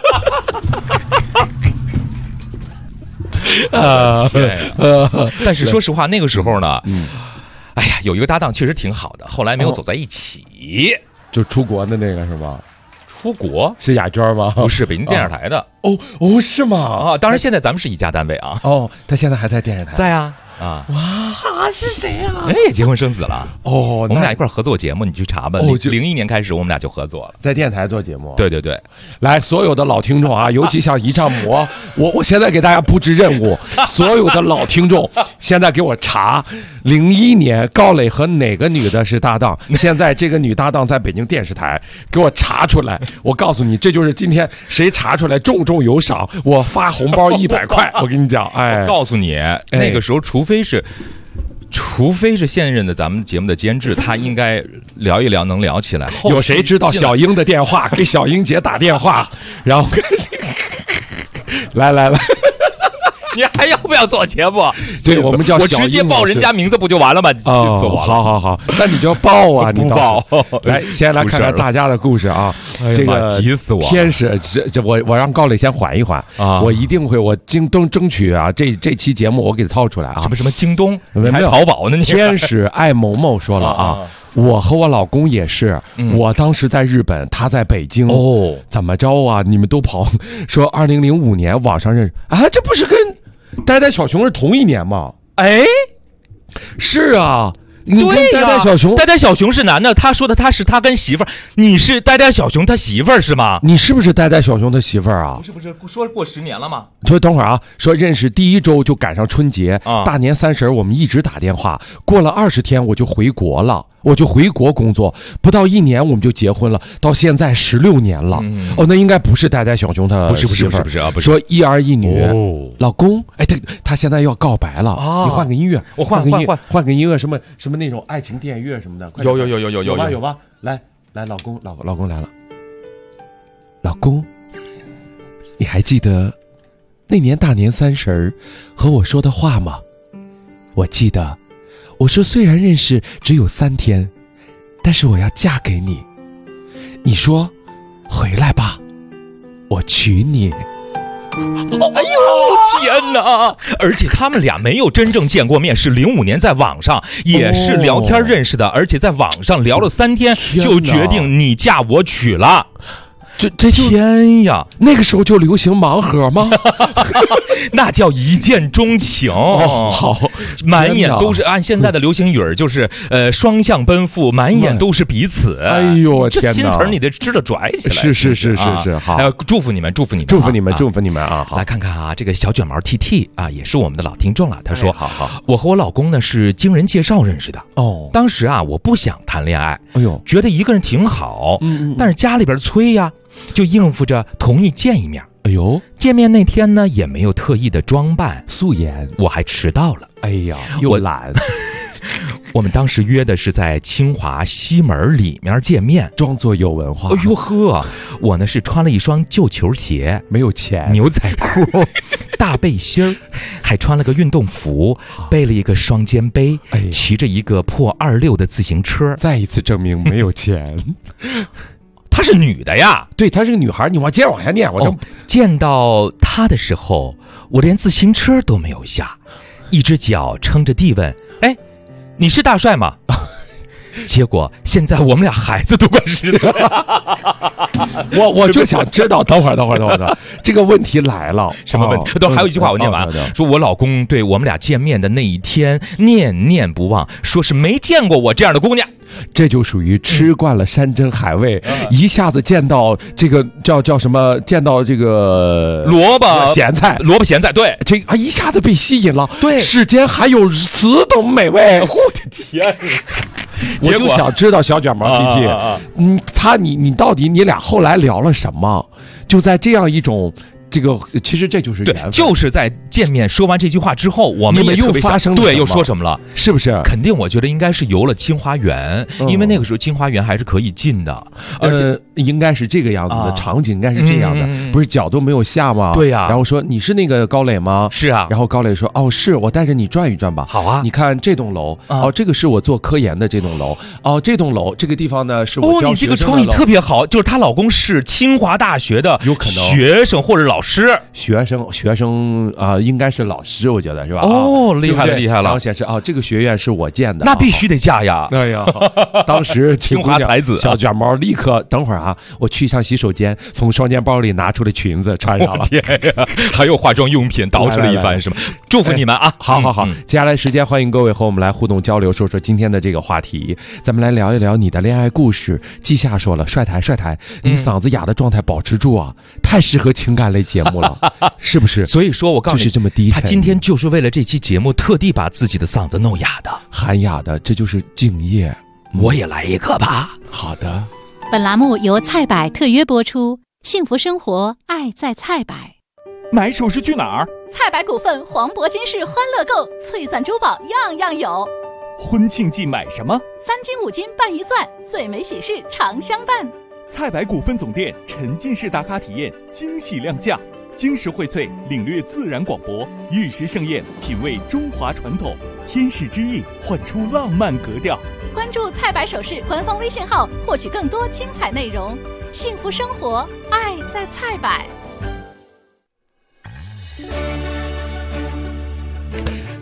但是说实话，那个时候呢，哎呀，有一个搭档确实挺好的，后来没有走在一起。 就出国的那个是吧？ 出国是雅娟吗？ 不是，北京电视台的。 哦，是吗？ 啊，当然现在咱们是一家单位啊。 哦，他现在还在电视台。 在啊。 哇，是谁啊？ 结婚生子了。 我们俩一块合作节目，你去查吧。01年开始，我们俩就合作了， 在电台做节目。 对， 来，所有的老听众啊，尤其像一丈魔，我现在给大家布置任务，所有的老听众，现在给我查01年高磊和哪个女的是搭档？现在这个女搭档在北京电视台，给我查出来。我告诉你，这就是今天谁查出来，重重有赏，我发红包100块。我跟你讲， 我告诉你，那个时候除非是现任的咱们节目的监制，他应该聊一聊，能聊起来。 有谁知道小英的电话？给小英姐打电话，然后来， 你还要不要做节目？ 对，我们叫我直接报人家名字不就完了吗？气死我了！ 好，那你就报啊，你不报。来，先来看看大家的故事啊。这个急死我！ 天使，我让高磊先缓一缓啊，我一定会，我京东争取啊，这期节目我给他掏出来啊。 什么京东？ 你还淘宝呢？ 天使爱某某说了啊。我和我老公也是，我当时在日本，他在北京。怎么着啊？你们都跑说2005年网上认识啊？这不是跟呆呆小熊是同一年吗？ 哎， 是啊， 你跟呆呆小熊， 呆呆小熊是男的，他说的他是他跟媳妇儿，你是呆呆小熊他媳妇儿是吗？ 你是不是呆呆小熊的媳妇儿啊？ 不是，说过10年了吗？ 所以等会儿啊，说认识第1周就赶上春节，大年30我们一直打电话，过了20天我就回国了，我就回国工作，不到1年我们就结婚了，到现在16年了。那应该不是呆呆小熊他媳妇儿， 不是啊，不是说一儿一女，老公，哎，他现在要告白了，你换个音乐， 我换个音乐，什么那种爱情电乐什么的，有吧，来，老公来了，老公，你还记得那年大年30和我说的话吗？我记得，我说虽然认识只有3天，但是我要嫁给你。你说回来吧，我娶你。 哎呦天哪！而且他们俩没有真正见过面，是05年在网上也是聊天认识的，而且在网上聊了3天就决定你嫁我娶了。 这就天呀！ 那个时候就流行盲盒吗？ 那叫一见钟情。 好， 满眼都是按现在的流行语儿，就是双向奔赴，满眼都是彼此。 哎呦天哪！ 这新词儿你得知道拽起来。 是，好， 祝福你们啊！ 好，来看看啊，这个小卷毛 TT 啊，也是我们的老听众了。他说： 好， 我和我老公呢是经人介绍认识的。当时啊，我不想谈恋爱，觉得一个人挺好，但是家里边催呀。就应付着同意见一面。见面那天呢，也没有特意的装扮素颜， 我还迟到了。 哎呀，又懒。 我们当时约的是在清华西门里面见面， 装作有文化。 哎呦呵，我呢是穿了一双旧球鞋， 没有钱， 牛仔裤，大背心儿，还穿了个运动服，背了一个双肩背，骑着一个破26的自行车。 再一次证明没有钱。 她是女的呀， 对，她是个女孩。你接着往下念， 见到她的时候，我连自行车都没有下，一只脚撑着地问：“哎，你是大帅吗？”结果现在我们俩孩子都快10岁了。 我就想知道，等会儿，这个问题来了， 什么问题？还有一句话我念完，说我老公对我们俩见面的那一天念念不忘，说是没见过我这样的姑娘。 这就属于吃惯了山珍海味，一下子见到这个叫什么？见到这个萝卜咸菜， 对， 这一下子被吸引了。 对， 世间还有此等美味。 我的天！ 我就想知道小卷毛 TT，你到底你俩后来聊了什么？就在这样一种。这个其实这就是缘分， 就是在见面说完这句话之后，我们又发生了对，又说什么了？ 是不是？ 肯定，我觉得应该是游了清华园，因为那个时候清华园还是可以进的，而且应该是这个样子的场景，应该是这样的，不是脚都没有下吗？ 对呀。 然后说你是那个高磊吗？ 是啊。 然后高磊说哦是，我带着你转一转吧。 好啊。 你看这栋楼，这个是我做科研的这栋楼，这栋楼这个地方呢是我教学生的楼。 你这个创意特别好，就是她老公是清华大学的， 有可能学生或者老师。 学生啊，应该是老师，我觉得是吧？ 厉害了。 然后显示这个学院是我建的， 那必须得嫁呀！ 哎呀，当时清华才子小卷毛立刻等会儿啊，我去上洗手间，从双肩包里拿出了裙子穿上了。 天呀，还有化妆用品，捯饬了一番是吗？祝福你们啊！ 好，接下来时间欢迎各位和我们来互动交流，说说今天的这个话题，咱们来聊一聊你的恋爱故事。季夏说了，帅台，你嗓子哑的状态保持住啊，太适合情感类节目了。是不是？ 所以说我告诉你， 就是这么低沉。 他今天就是为了这期节目，特地把自己的嗓子弄哑的， 喊哑的，这就是敬业。 我也来一个吧。 好的。 本栏目由菜百特约播出，幸福生活，爱在菜百。 买首饰去哪儿？ 菜百股份黄铂金饰欢乐购，璀璨珠宝样样有。 婚庆季买什么 ？3金5金办1钻，最美喜事常相伴。 菜百股份总店沉浸式打卡体验，惊喜亮相。金石荟萃，领略自然广博；玉石盛宴，品味中华传统；天使之翼，唤出浪漫格调。 关注菜百首饰官方微信号，获取更多精彩内容。幸福生活，爱在菜百。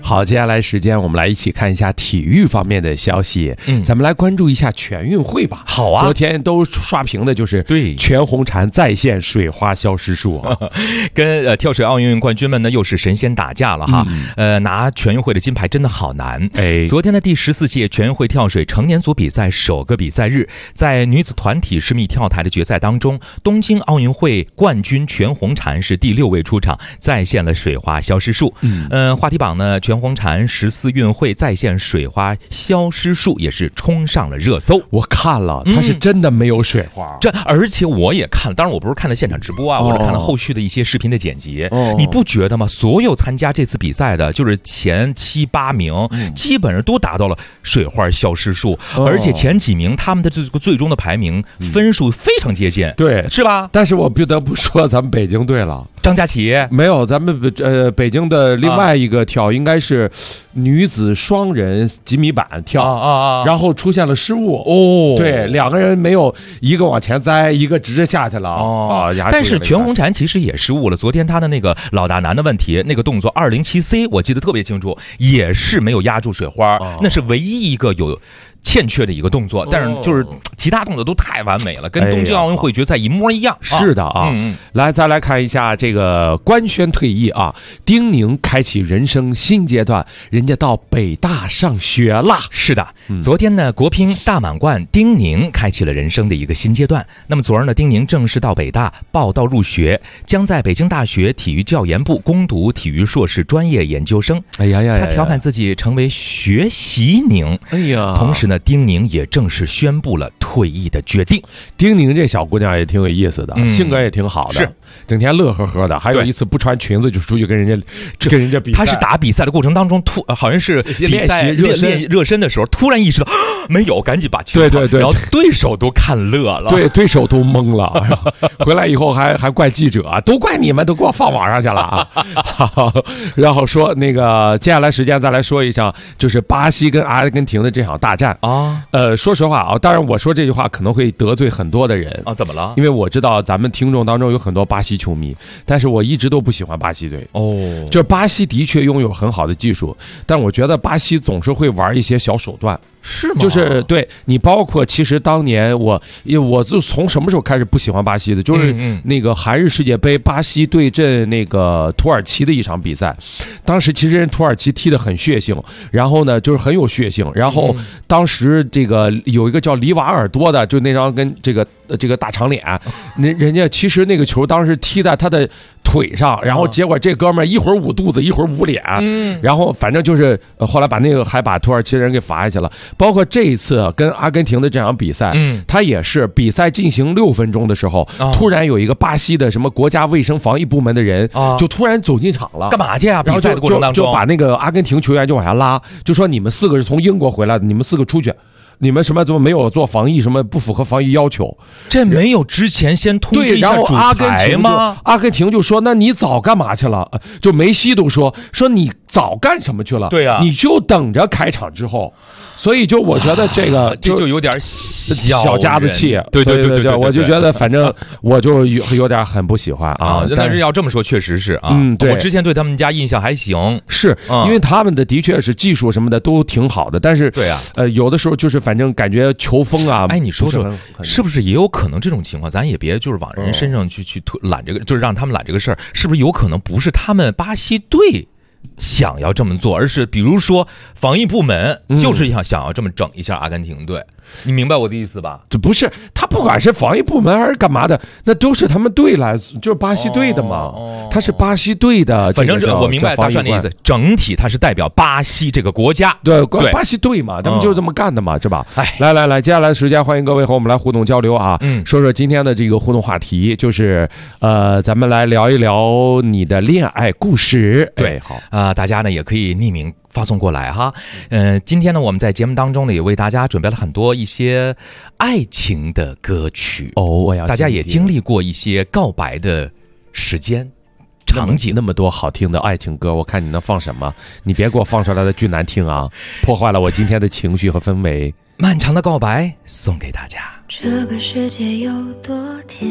好，接下来时间我们来一起看一下体育方面的消息。咱们来关注一下全运会吧。 好啊， 昨天都刷屏的就是对全红婵再现水花消失术啊， 跟跳水奥运冠军们呢又是神仙打架了哈。拿全运会的金牌真的好难。昨天的第14届全运会跳水成年组比赛首个比赛日，在女子团体10米跳台的决赛当中，东京奥运会冠军全红婵是第6位出场，再现了水花消失术。话题榜呢，全红婵14运会再现水花消失术也是冲上了热搜。 我看了，它是真的没有水花。 而且我也看了，当然我不是看了现场直播啊，我是看了后续的一些视频的剪辑。你不觉得吗？所有参加这次比赛的，就是前7、8名，基本上都达到了水花消失术，而且前几名他们的这个最终的排名分数非常接近， 对， 是吧？ 但是我不得不说，咱们北京队了。 张佳琪没有，咱们北京的另外一个跳应该是女子双人几米板跳然后出现了失误对，两个人没有一个往前栽，一个直着下去了但是全红婵其实也失误了，昨天他的那个老大难的问题，那个动作207C 我记得特别清楚，也是没有压住水花，那是唯一一个有欠缺的一个动作，但是就是其他动作都太完美了，跟东京奥运会决赛一模一样。 是的啊，来再来看一下这个官宣退役啊，丁宁开启人生新阶段，人家到北大上学了。 是的，昨天呢，国乒大满贯丁宁开启了人生的一个新阶段。那么昨儿呢，丁宁正式到北大报到入学，将在北京大学体育教研部攻读体育硕士专业研究生。 哎呀呀， 他调侃自己成为学习宁。 哎呀， 同时呢，丁宁也正式宣布了退役的决定。 丁宁这小姑娘也挺有意思的，性格也挺好的， 是整天乐呵呵的。还有一次不穿裙子就出去跟人家比赛。 他是打比赛的过程当中好像是练习热身的时候，突然意识到没有，赶紧把球对， 然后对手都看乐了， 对手都懵了。回来以后还怪记者，都怪你们，都给我放网上去了啊！然后说那个接下来时间再来说一下，就是巴西跟阿根廷的这场大战啊。 说实话啊，当然我说这句话可能会得罪很多的人啊。怎么了？ 因为我知道咱们听众当中有很多巴西球迷，但是我一直都不喜欢巴西队就是巴西的确拥有很好的技术，但我觉得巴西总是会玩一些小手段。 是吗？ 就是对你，包括其实当年我就从什么时候开始不喜欢巴西的，就是那个韩日世界杯，巴西对阵那个土耳其的一场比赛。当时其实人土耳其踢得很血性，然后呢就是很有血性，然后当时这个有一个叫里瓦尔多的，就那张跟这个大长脸，人家其实那个球当时踢在他的腿上，然后结果这哥们儿一会儿捂肚子，一会儿捂脸，然后反正就是后来还把土耳其人给罚下去了。包括这一次跟阿根廷的这场比赛，他也是比赛进行6分钟的时候，突然有一个巴西的什么国家卫生防疫部门的人就突然走进场了， 干嘛去啊？比赛的过程当中就把那个阿根廷球员就往下拉，就说你们4个是从英国回来的，你们4个出去。你们什么怎么没有做防疫，什么不符合防疫要求？ 这没有之前先通知一下主裁吗？ 阿根廷就说：“那你早干嘛去了？”就梅西都说你早干什么去了？ 对啊， 你就等着开场之后。所以就我觉得这个这就有点小家子气， 对， 我就觉得反正我就有点很不喜欢啊。 但是要这么说，确实是啊。 对， 我之前对他们家印象还行， 是因为他们的确是技术什么的都挺好的，但是对啊， 有的时候就是反正感觉球风啊， 你说说是不是也有可能这种情况？咱也别就是往人身上去揽这个，就是让他们揽这个事儿，是不是有可能不是他们巴西队想要这么做，而是比如说防疫部门就是想要这么整一下阿根廷队，你明白我的意思吧？ 这不是他不管是防疫部门还是干嘛的，那都是他们队来，就是巴西队的嘛。他是巴西队的， 反正我明白大帅的意思，整体他是代表巴西这个国家， 对巴西队嘛，他们就是这么干的嘛，是吧？来，接下来的时间欢迎各位和我们来互动交流啊，说说今天的这个互动话题，就是咱们来聊一聊你的恋爱故事。 对， 好大家呢也可以匿名发送过来哈。今天呢我们在节目当中呢也为大家准备了很多一些爱情的歌曲大家也经历过一些告白的时间场景， 那么多好听的爱情歌，我看你能放什么？你别给我放出来的巨难听啊，破坏了我今天的情绪和氛围。 漫长的告白送给大家。 这个世界有多甜，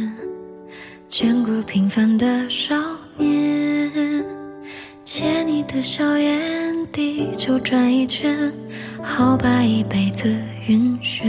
见过平凡的少年，牵你的的小眼，地球转一圈，好把一辈子晕眩。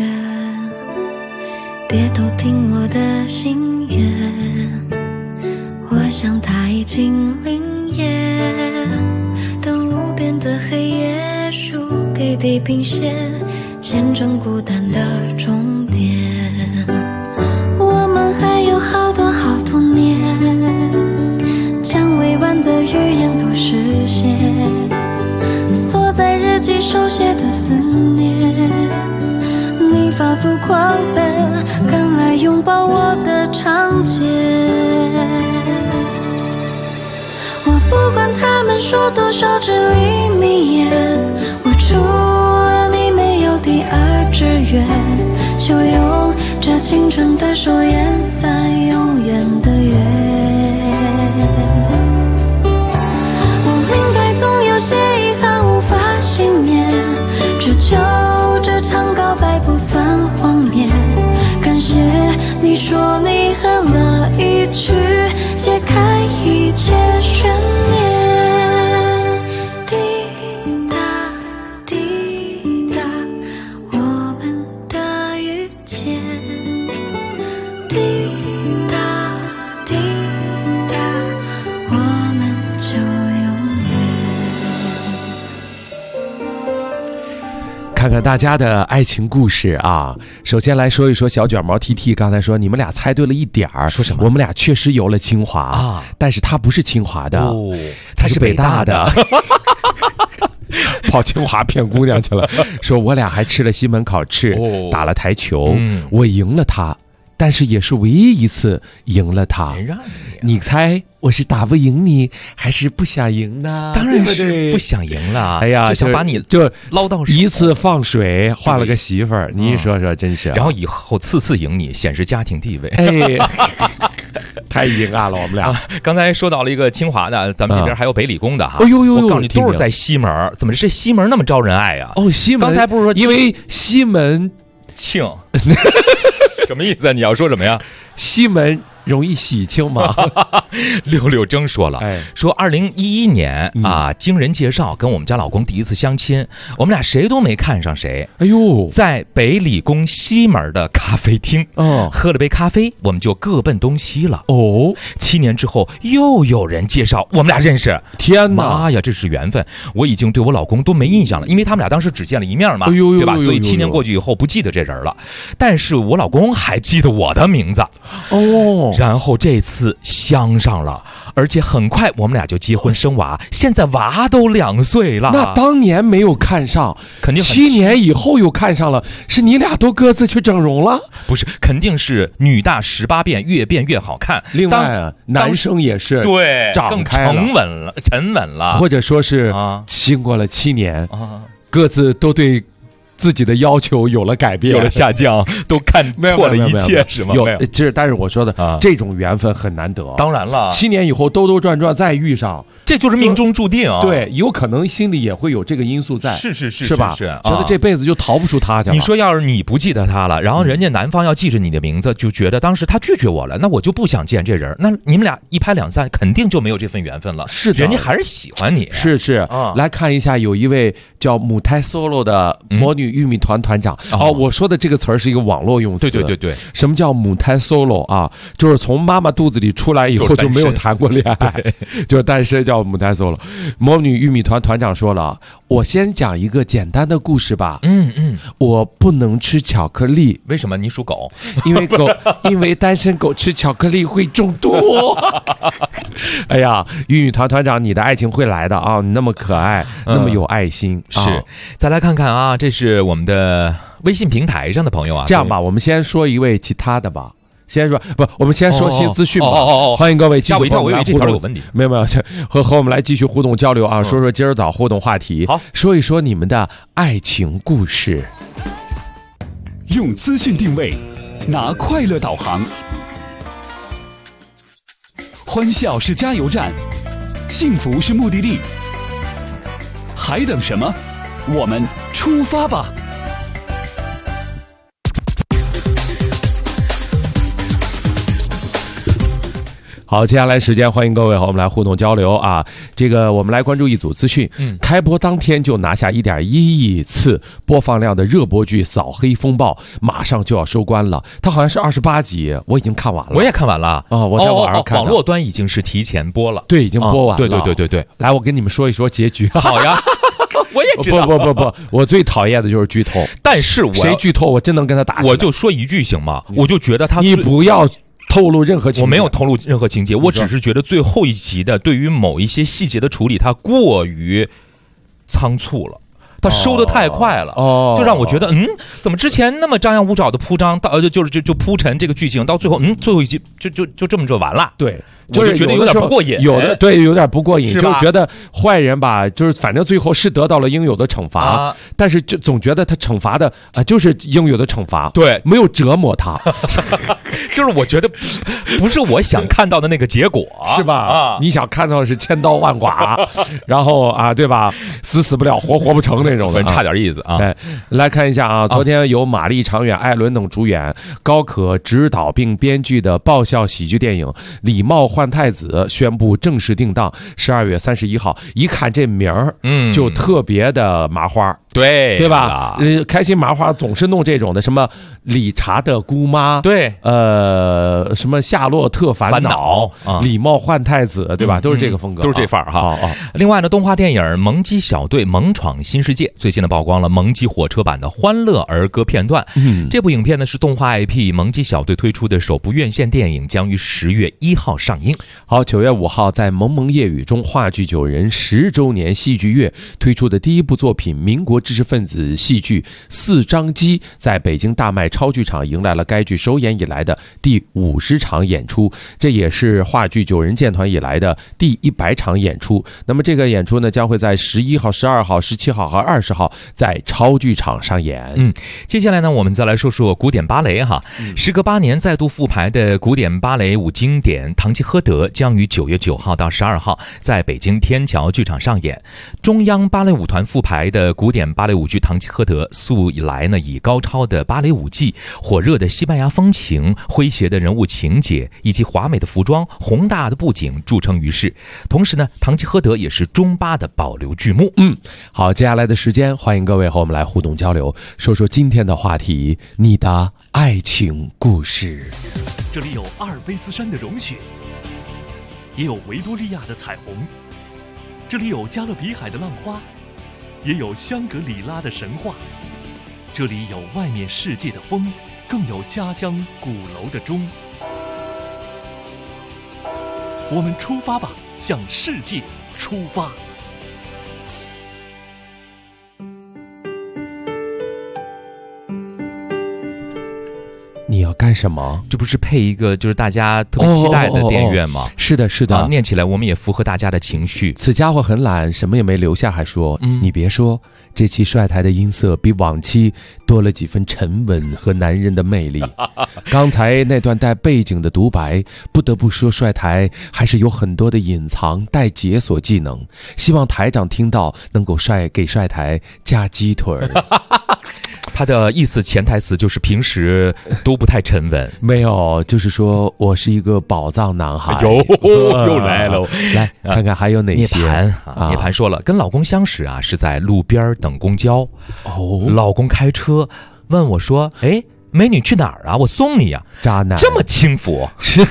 别偷听我的心愿，我想它已经灵验。等无边的黑夜输给地平线，见证孤单的终点。我们还有好多好多年，将未完的语言都实现，锁在日记手写的思念。你发作狂奔，赶来拥抱我的长街。我不管他们说多少至理名言，我除了你没有第二志愿，就用这青春的手演散永远的约。我明白总有些遗憾无法幸免，只求这场告白不算谎言。感谢你说你很乐意去解开一切悬念。滴答滴答，我们的遇见。滴答滴答，我们就永远。 看看大家的爱情故事啊，首先来说一说小卷毛 TT， 刚才说你们俩猜对了一点儿， 说什么？ 我们俩确实游了清华啊， 但是他不是清华的， 他是北大的。 跑清华骗姑娘去了，说我俩还吃了西门烤翅，打了台球，我赢了他，但是也是唯一一次赢了他。你猜我是打不赢你，还是不想赢呢？ 当然是不想赢了。 哎呀， 就想把你就捞到手， 一次放水换了个媳妇儿，你说说真是。 然后以后次次赢你，显示家庭地位。 哎，太阴暗了，我们俩。 刚才说到了一个清华的，咱们这边还有北理工的哈。 哎呦呦， 我告诉你，都是在西门。怎么这西门那么招人爱呀？ 哦，西门。 刚才不是说因为西门庆？什么意思啊？你要说什么呀？ 西门容易喜庆吗？ 六六征说了，说2011年啊，经人介绍跟我们家老公第一次相亲，我们俩谁都没看上谁。 哎呦， 在北理工西门的咖啡厅，喝了杯咖啡，我们就各奔东西了。 哦 ，7年之后又有人介绍我们俩认识， 天哪！ 妈呀，这是缘分！我已经对我老公都没印象了，因为他们俩当时只见了一面嘛，对吧？所以7年过去以后不记得这人了，但是我老公还记得我的名字。 哦， 然后这次相上了，而且很快我们俩就结婚生娃，现在娃都2岁了。 那当年没有看上， 肯定 7年以后又看上了，是你俩都各自去整容了？ 不是，肯定是女大18变，越变越好看。 另外啊，男生也是对长开了，沉稳了， 或者说是经过了7年，各自都对自己的要求有了改变， 有了下降，都看破了一切，是吗？ 但是我说的这种缘分很难得。 当然了 ，7年以后兜兜转转再遇上， 这就是命中注定啊。 对，有可能心里也会有这个因素在，是吧？ 是， 觉得这辈子就逃不出他去了。 你说要是你不记得他了，然后人家男方要记着你的名字，就觉得当时他拒绝我了，那我就不想见这人，那你们俩一拍两散，肯定就没有这份缘分了。 是的， 人家还是喜欢你。 是来看一下，有一位叫母胎 solo 的魔女玉米团团长。我说的这个词儿是一个网络用词。 对， 什么叫母胎 solo 啊？就是从妈妈肚子里出来以后就没有谈过恋爱，就是单身，叫母胎 solo。魔女玉米团团长说了，我先讲一个简单的故事吧。我不能吃巧克力。 为什么？你属狗？ 因为单身狗吃巧克力会中毒。哎呀，玉米团团长，你的爱情会来的啊！你那么可爱，那么有爱心。 是，再来看看啊，这是我们的微信平台上的朋友啊。 这样吧，我们先说一位其他的吧。先说不，我们先说新资讯吧。欢迎各位继续和我们来互动。 有问题？ 没有，和我们来继续互动交流啊！说说今儿早互动话题，说一说你们的爱情故事。 用资讯定位，拿快乐导航。欢笑是加油站，幸福是目的地。还等什么？我们出发吧！ 好，接下来时间欢迎各位和我们来互动交流啊。这个我们来关注一组资讯。开播当天就拿下1.1亿次播放量的热播剧《扫黑风暴》马上就要收官了，它好像是28集，我已经看完了。 我也看完了啊， 我在网上看， 网络端已经是提前播了， 对，已经播完了。 对， 来，我跟你们说一说结局。 好呀。我也知道， 不，我最讨厌的就是剧透。 但是谁剧透，我真能跟他打起来。 我就说一句行吗？我就觉得他， 你不要透露任何情节。 我没有透露任何情节，我只是觉得最后一集的对于某一些细节的处理，它过于仓促了。他收的太快了，就让我觉得，怎么之前那么张牙舞爪的铺张，就铺陈这个剧情，到最后，最后一集就这么就完了。对， 就是觉得有点不过瘾， 有点不过瘾，就觉得坏人吧，就是反正最后是得到了应有的惩罚，但是就总觉得他惩罚的就是应有的惩罚， 对， 没有折磨他， 就是我觉得不是我想看到的那个结果， 是吧？你想看到的是千刀万剐，然后对吧？死不了，活不成那种的， 差点意思啊。 来看一下啊，昨天由马丽、常远、艾伦等主演，高可执导并编剧的爆笑喜剧电影《礼貌换太子》宣布正式定档12月31号。一看这名儿，就特别的麻花，对吧？开心麻花总是弄这种的，什么理查的姑妈， 对， 什么夏洛特烦恼，礼貌换太子，对吧？都是这个风格， 都是这范儿哈。另外呢，动画电影《萌鸡小队萌闯新世界》最近呢曝光了萌鸡火车版的欢乐儿歌片段。这部影片呢是动画 IP 萌鸡小队推出的首部院线电影，将于10月1号上映。 好，9月5号在萌萌夜语中，话剧9人10周年戏剧月推出的第一部作品民国知识分子戏剧4张机，在北京大麦超剧场迎来了该剧首演以来的第50场演出，这也是话剧9人剑团以来的第100场演出。那么这个演出呢，将会在11号、12号、17号和20号在超剧场上演。 接下来呢，我们再来说说古典芭蕾哈。时隔8年再度复排的古典芭蕾舞经典《堂吉诃德》将于9月9号到12号在北京天桥剧场上演。中央芭蕾舞团复排的古典芭蕾舞剧《堂吉诃德》素以来呢，以高超的芭蕾舞技、火热的西班牙风情、诙谐的人物情节以及华美的服装、宏大的布景著称于世。同时呢，《堂吉诃德》也是中巴的保留剧目。 好，接下来的时间，欢迎各位和我们来互动交流，说说今天的话题，你的爱情故事。 这里有阿尔卑斯山的融雪，也有维多利亚的彩虹；这里有加勒比海的浪花，也有香格里拉的神话。这里有外面世界的风，更有家乡鼓楼的钟。我们出发吧，向世界出发。 你要干什么？ 这不是配一个就是大家特别期待的电乐吗？ 是的，是的， 念起来我们也符合大家的情绪。 此家伙很懒，什么也没留下，还说你别说，这期帅台的音色比往期多了几分沉稳和男人的魅力。刚才那段带背景的独白，不得不说帅台还是有很多的隐藏待解锁技能，希望台长听到能够给帅台加鸡腿儿。 他的意思潜台词就是平时都不太沉稳， 没有，就是说我是一个宝藏男孩。 又来了， 来看看还有哪些。 涅槃说了，跟老公相识啊是在路边等公交，老公开车问我说：“哎，美女去哪儿啊？我送你呀。” 渣男这么轻浮，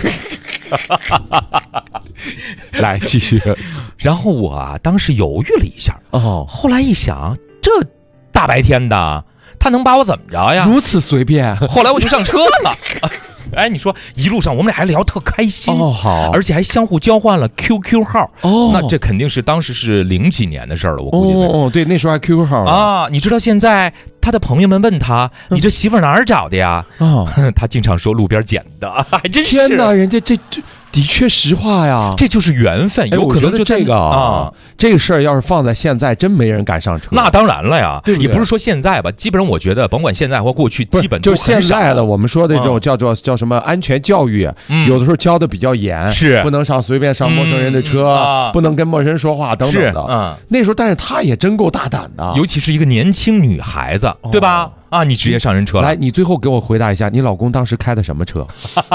来继续。 然后我当时犹豫了一下，后来一想，这大白天的。他能把我怎么着呀？ 如此随便。 后来我就上车了。哎，你说一路上我们俩还聊特开心好， 而且还相互交换了 QQ 号那这肯定是当时是00几年的事儿了，我估计对，那时候还 QQ 号啊。你知道现在他的朋友们问他，你这媳妇哪儿找的呀？他经常说路边捡的，还真是。 天哪，人家这的确实话呀， 这就是缘分。有可能就这个这个事儿要是放在现在，真没人敢上车。 那当然了呀，对，也不是说现在吧，基本上我觉得，甭管现在或过去，基本就现在的我们说的这种叫什么安全教育，有的时候教的比较严， 是不能随便上陌生人的车，不能跟陌生人说话等等的。那时候，但是他也真够大胆的， 尤其是一个年轻女孩子，对吧？你直接上人车了。 来，你最后给我回答一下，你老公当时开的什么车？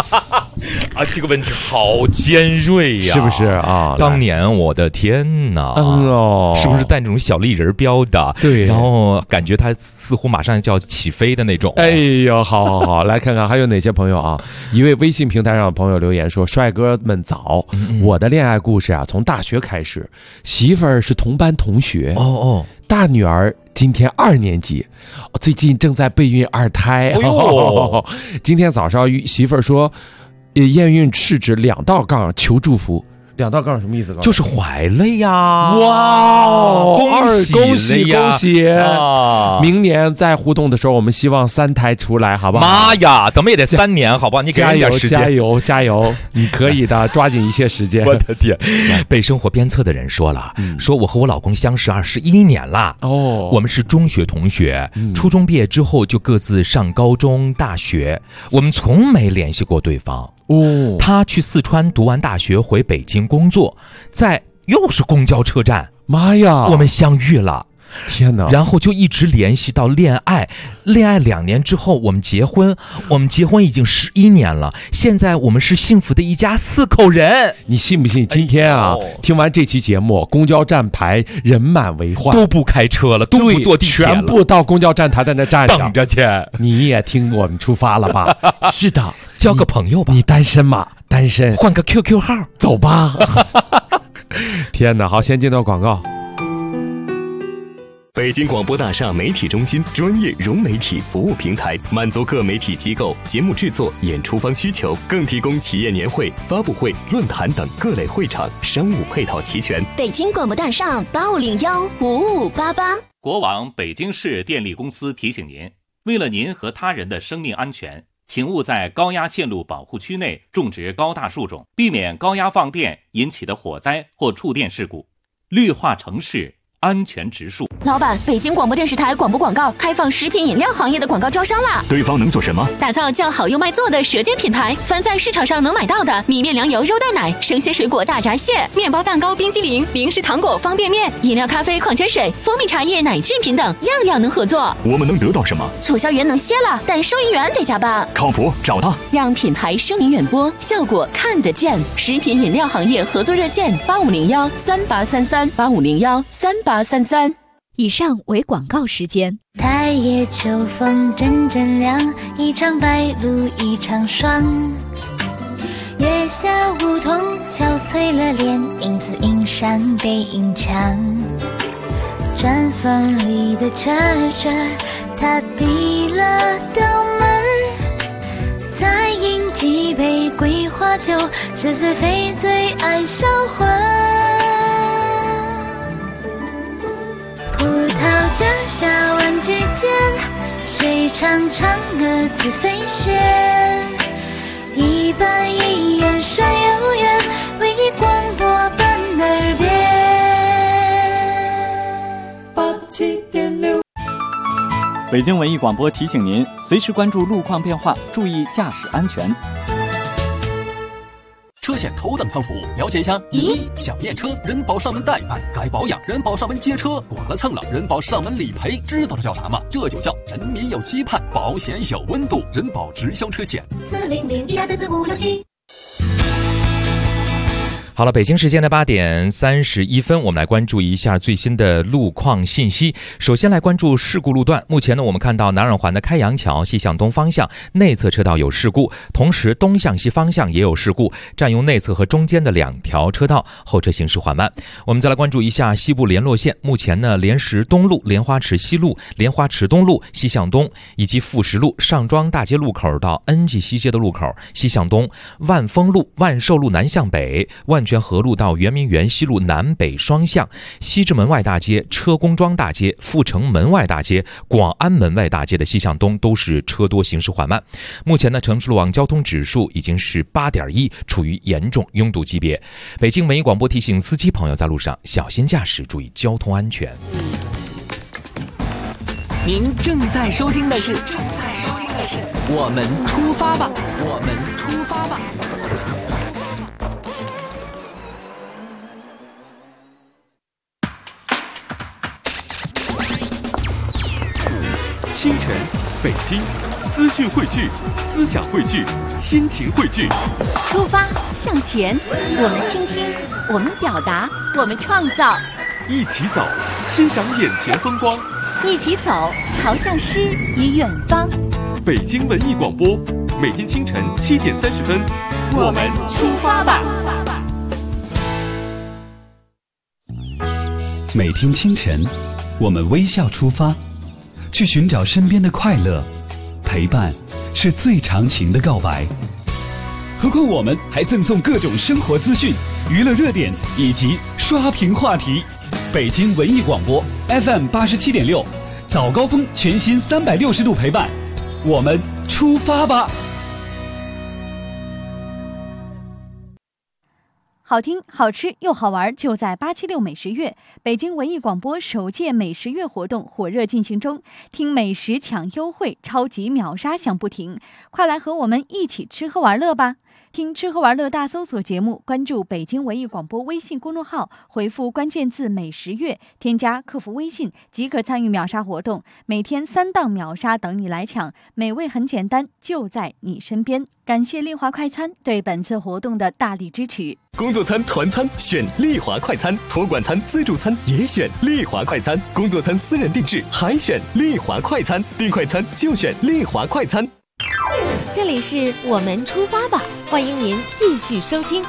啊，这个问题好尖锐呀， 是不是啊？ 当年我的天哪，是不是带那种小丽人标的？ 对， 然后感觉他似乎马上就要起飞的那种。 哎呦，好，来看看还有哪些朋友啊？一位微信平台上的朋友留言说：“帅哥们早，我的恋爱故事啊，从大学开始，媳妇儿是同班同学，大女儿今天2年级，最近正在备孕2胎。今天早上媳妇儿说，验孕试纸2道杠，求祝福。2道杠什么意思？ 就是怀了呀！ 哇哦，恭喜！明年在互动的时候，我们希望3胎出来，好不好？ 妈呀，怎么也得3年，好不好？你给人点时间， 加油！你可以的，抓紧一些时间。 我的天，被生活鞭策的人说了，说我和我老公相识21年了。我们是中学同学，初中毕业之后就各自上高中、大学，我们从没联系过对方。他去四川读完大学回北京工作，在又是公交车站， 妈呀， 我们相遇了。 天哪！ 然后就一直联系到恋爱2年之后我们结婚已经11年了，现在我们是幸福的一家4口人。 你信不信今天啊，听完这期节目，公交站牌人满为患， 都不开车了，都不坐地铁了， 全部到公交站台在那站着等着去。 你也听我们出发了吧？是的， 交个朋友吧。 你单身吗？单身， 换个 QQ 号， 走吧。天哪，好，先进到广告。 北京广播大厦媒体中心专业融媒体服务平台，满足各媒体机构节目制作、演出方需求，更提供企业年会、发布会、论坛等各类会场，商务配套齐全。 北京广播大厦85015588。 国网北京市电力公司提醒您，为了您和他人的生命安全，请勿在高压线路保护区内种植高大树种，避免高压放电引起的火灾或触电事故。绿化城市，安全植树。 老板，北京广播电视台广播广告开放食品饮料行业的广告招商啦！ 对方能做什么？ 打造叫好又卖座的舌尖品牌，凡在市场上能买到的米面粮油肉蛋奶、生鲜水果大闸蟹、面包蛋糕冰激凌、零食糖果方便面、饮料咖啡矿泉水、蜂蜜茶叶奶制品等，样样能合作。 我们能得到什么？ 促销员能歇了，但收银员得加班。 靠谱，找他， 让品牌声名远播，效果看得见。食品饮料行业合作热线8501383385013833。 以上为广告时间。 太夜秋风阵阵凉，一场白露一场霜。月下梧桐憔悴了脸，影子映上背影墙。砖缝里的车车，他递了道门，再饮几杯桂花酒，似是非醉爱销魂。葡萄架下玩具间，谁唱唱歌自飞仙？一板一眼山有缘，为你广播伴耳边。 87.6。北京文艺广播提醒您，随时关注路况变化，注意驾驶安全。 车险头等舱服务，了解一下。1. 小验车，人保上门代办；该保养，人保上门接车；剐了蹭了，人保上门理赔。知道这叫啥吗？这就叫人民有期盼，保险有温度。人保直销车险。 40012344567。 好了，北京时间的8点31分，我们来关注一下最新的路况信息。首先来关注事故路段。目前呢，我们看到南二环的开阳桥西向东方向内侧车道有事故，同时东向西方向也有事故，占用内侧和中间的2条车道，后车行驶缓慢。我们再来关注一下西部联络线。目前呢，莲石东路、莲花池西路、莲花池东路西向东，以及富石路上庄大街路口到恩济西街的路口西向东，万丰路、万寿路南向北，万泉河路到圆明园西路南北双向，西直门外大街、车公庄大街、阜成门外大街、广安门外大街的西向东都是车多，行驶缓慢。目前呢，城市路网交通指数已经是8.1，处于严重拥堵级别。北京文艺广播提醒司机朋友在路上小心驾驶，注意交通安全。 您正在收听的是我们出发吧，我们出发吧。 清晨，北京资讯汇聚，思想汇聚，亲情汇聚。 出发向前，我们倾听，我们表达，我们创造。 一起走，欣赏眼前风光。 一起走，朝向诗与远方。 北京文艺广播，每天清晨7点30分， 我们出发吧。 每天清晨，我们微笑出发，去寻找身边的快乐。陪伴是最长情的告白。何况我们还赠送各种生活资讯、娱乐热点以及刷屏话题。北京文艺广播 FM 87.6，早高峰全新360度陪伴，我们出发吧。 好听、好吃又好玩，就在876美食月。北京文艺广播首届美食月活动火热进行中，听美食抢优惠，超级秒杀响不停，快来和我们一起吃喝玩乐吧！听吃喝玩乐大搜索节目，关注北京文艺广播微信公众号，回复关键字美食月，添加客服微信即可参与秒杀活动，每天3档秒杀等你来抢，美味很简单，就在你身边。感谢丽华快餐对本次活动的大力支持。 工作餐、团餐选丽华快餐，托管餐、自助餐也选丽华快餐，工作餐私人定制还选丽华快餐，订快餐就选丽华快餐。 这里是我们出发吧，欢迎您继续收听。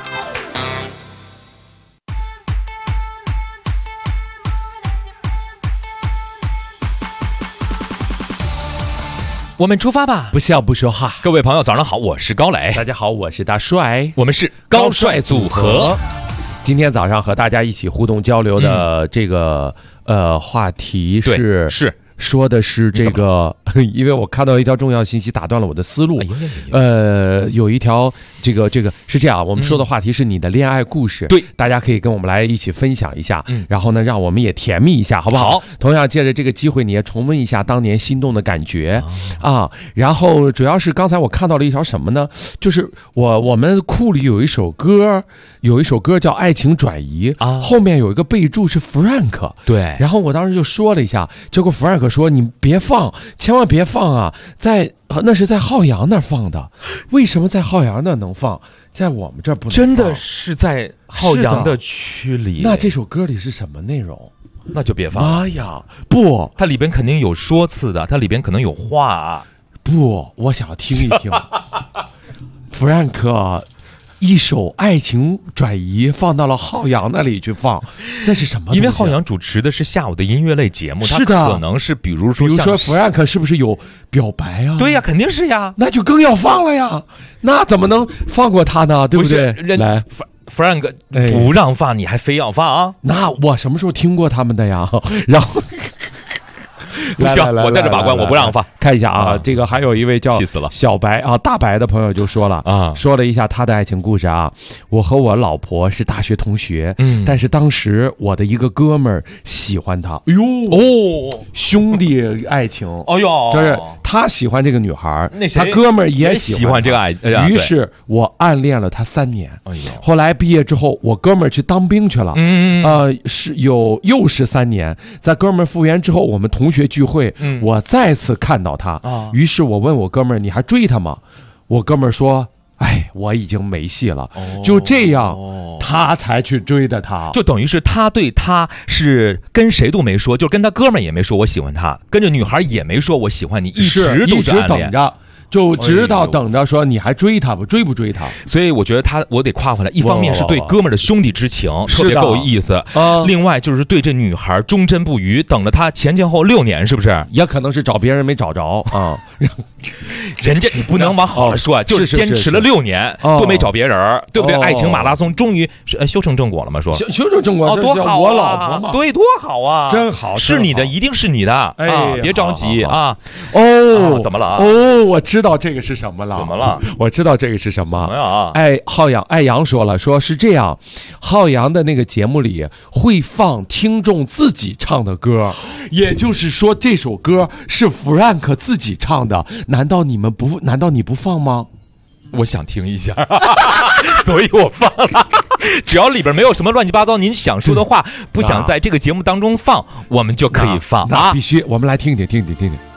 我们出发吧， 不笑不说话。 各位朋友早上好，我是高磊。 大家好，我是大帅。 我们是高帅组合。 今天早上和大家一起互动交流的这个话题是说的是这个，因为我看到一条重要信息打断了我的思路。有一条这个是这样，我们说的话题是你的恋爱故事。 对， 大家可以跟我们来一起分享一下，然后呢，让我们也甜蜜一下，好不好？ 好。 同样借着这个机会，你也重温一下当年心动的感觉啊。然后主要是刚才我看到了一条什么呢？就是我们库里有一首歌叫《爱情转移》啊，后面有一个备注是 Frank。 对。 然后我当时就说了一下，结果 Frank说你别放，千万别放啊，那是在浩洋那儿放的，为什么在浩洋那能放，在我们这儿不能放？ 真的是在浩洋的区里。 那这首歌里是什么内容？ 那就别放。 妈呀，不， 它里边肯定有说辞的，它里边可能有话。 不，我想听一听。Frank。一首爱情转移放到了浩洋那里去放，那是什么？ 因为浩洋主持的是下午的音乐类节目， 是的， 他可能是比如说 Frank 是不是有表白啊？ 对呀，肯定是呀， 那就更要放了呀，那怎么能放过他呢？对不对？来 ，Frank 不让放，你还非要放啊？ 那我什么时候听过他们的呀？然后。 不行，我在这把关，我不让放。 看一下啊，这个还有一位叫小白啊，大白的朋友就说了啊，说了一下他的爱情故事啊。我和我老婆是大学同学，但是当时我的一个哥们儿喜欢她，哎呦哦，兄弟爱情， 哎呦， 就是他喜欢这个女孩，他哥们儿也喜欢这个爱， 于是我暗恋了他3年。哎呦，后来毕业之后，我哥们儿去当兵去了，又是3年，在哥们儿复员之后，我们同学聚会，我再次看到他，于是我问我哥们儿，你还追他吗？我哥们儿说，哎，我已经没戏了。就这样，他才去追的他， 就等于是他对他是跟谁都没说，就跟他哥们儿也没说我喜欢他，跟着女孩也没说我喜欢你，一直暗恋， 等着。就知道等着说你还追他不？追不追他？ 所以我觉得我得夸回来，一方面是对哥们儿的兄弟之情特别够意思，另外就是对这女孩忠贞不渝，等了他前后6年，是不是？ 也可能是找别人没找着啊。 人家你不能往好了说，就是坚持了6年都没找别人，对不对？爱情马拉松终于修成正果了吗？说修成正果， 多好啊！ 我老婆嘛， 对，多好啊！ 真好， 是你的一定是你的啊！别着急啊！怎么了？ 我知道这个是什么了。 怎么了？ 我知道这个是什么。 怎么样？ 艾阳说是这样，浩洋的那个节目里会放听众自己唱的歌，也就是说这首歌是 Frank 自己唱的，难道你不放吗？ 我想听一下，所以我放了。只要里边没有什么乱七八糟您想说的话，不想在这个节目当中放，我们就可以放那必须，我们来听听。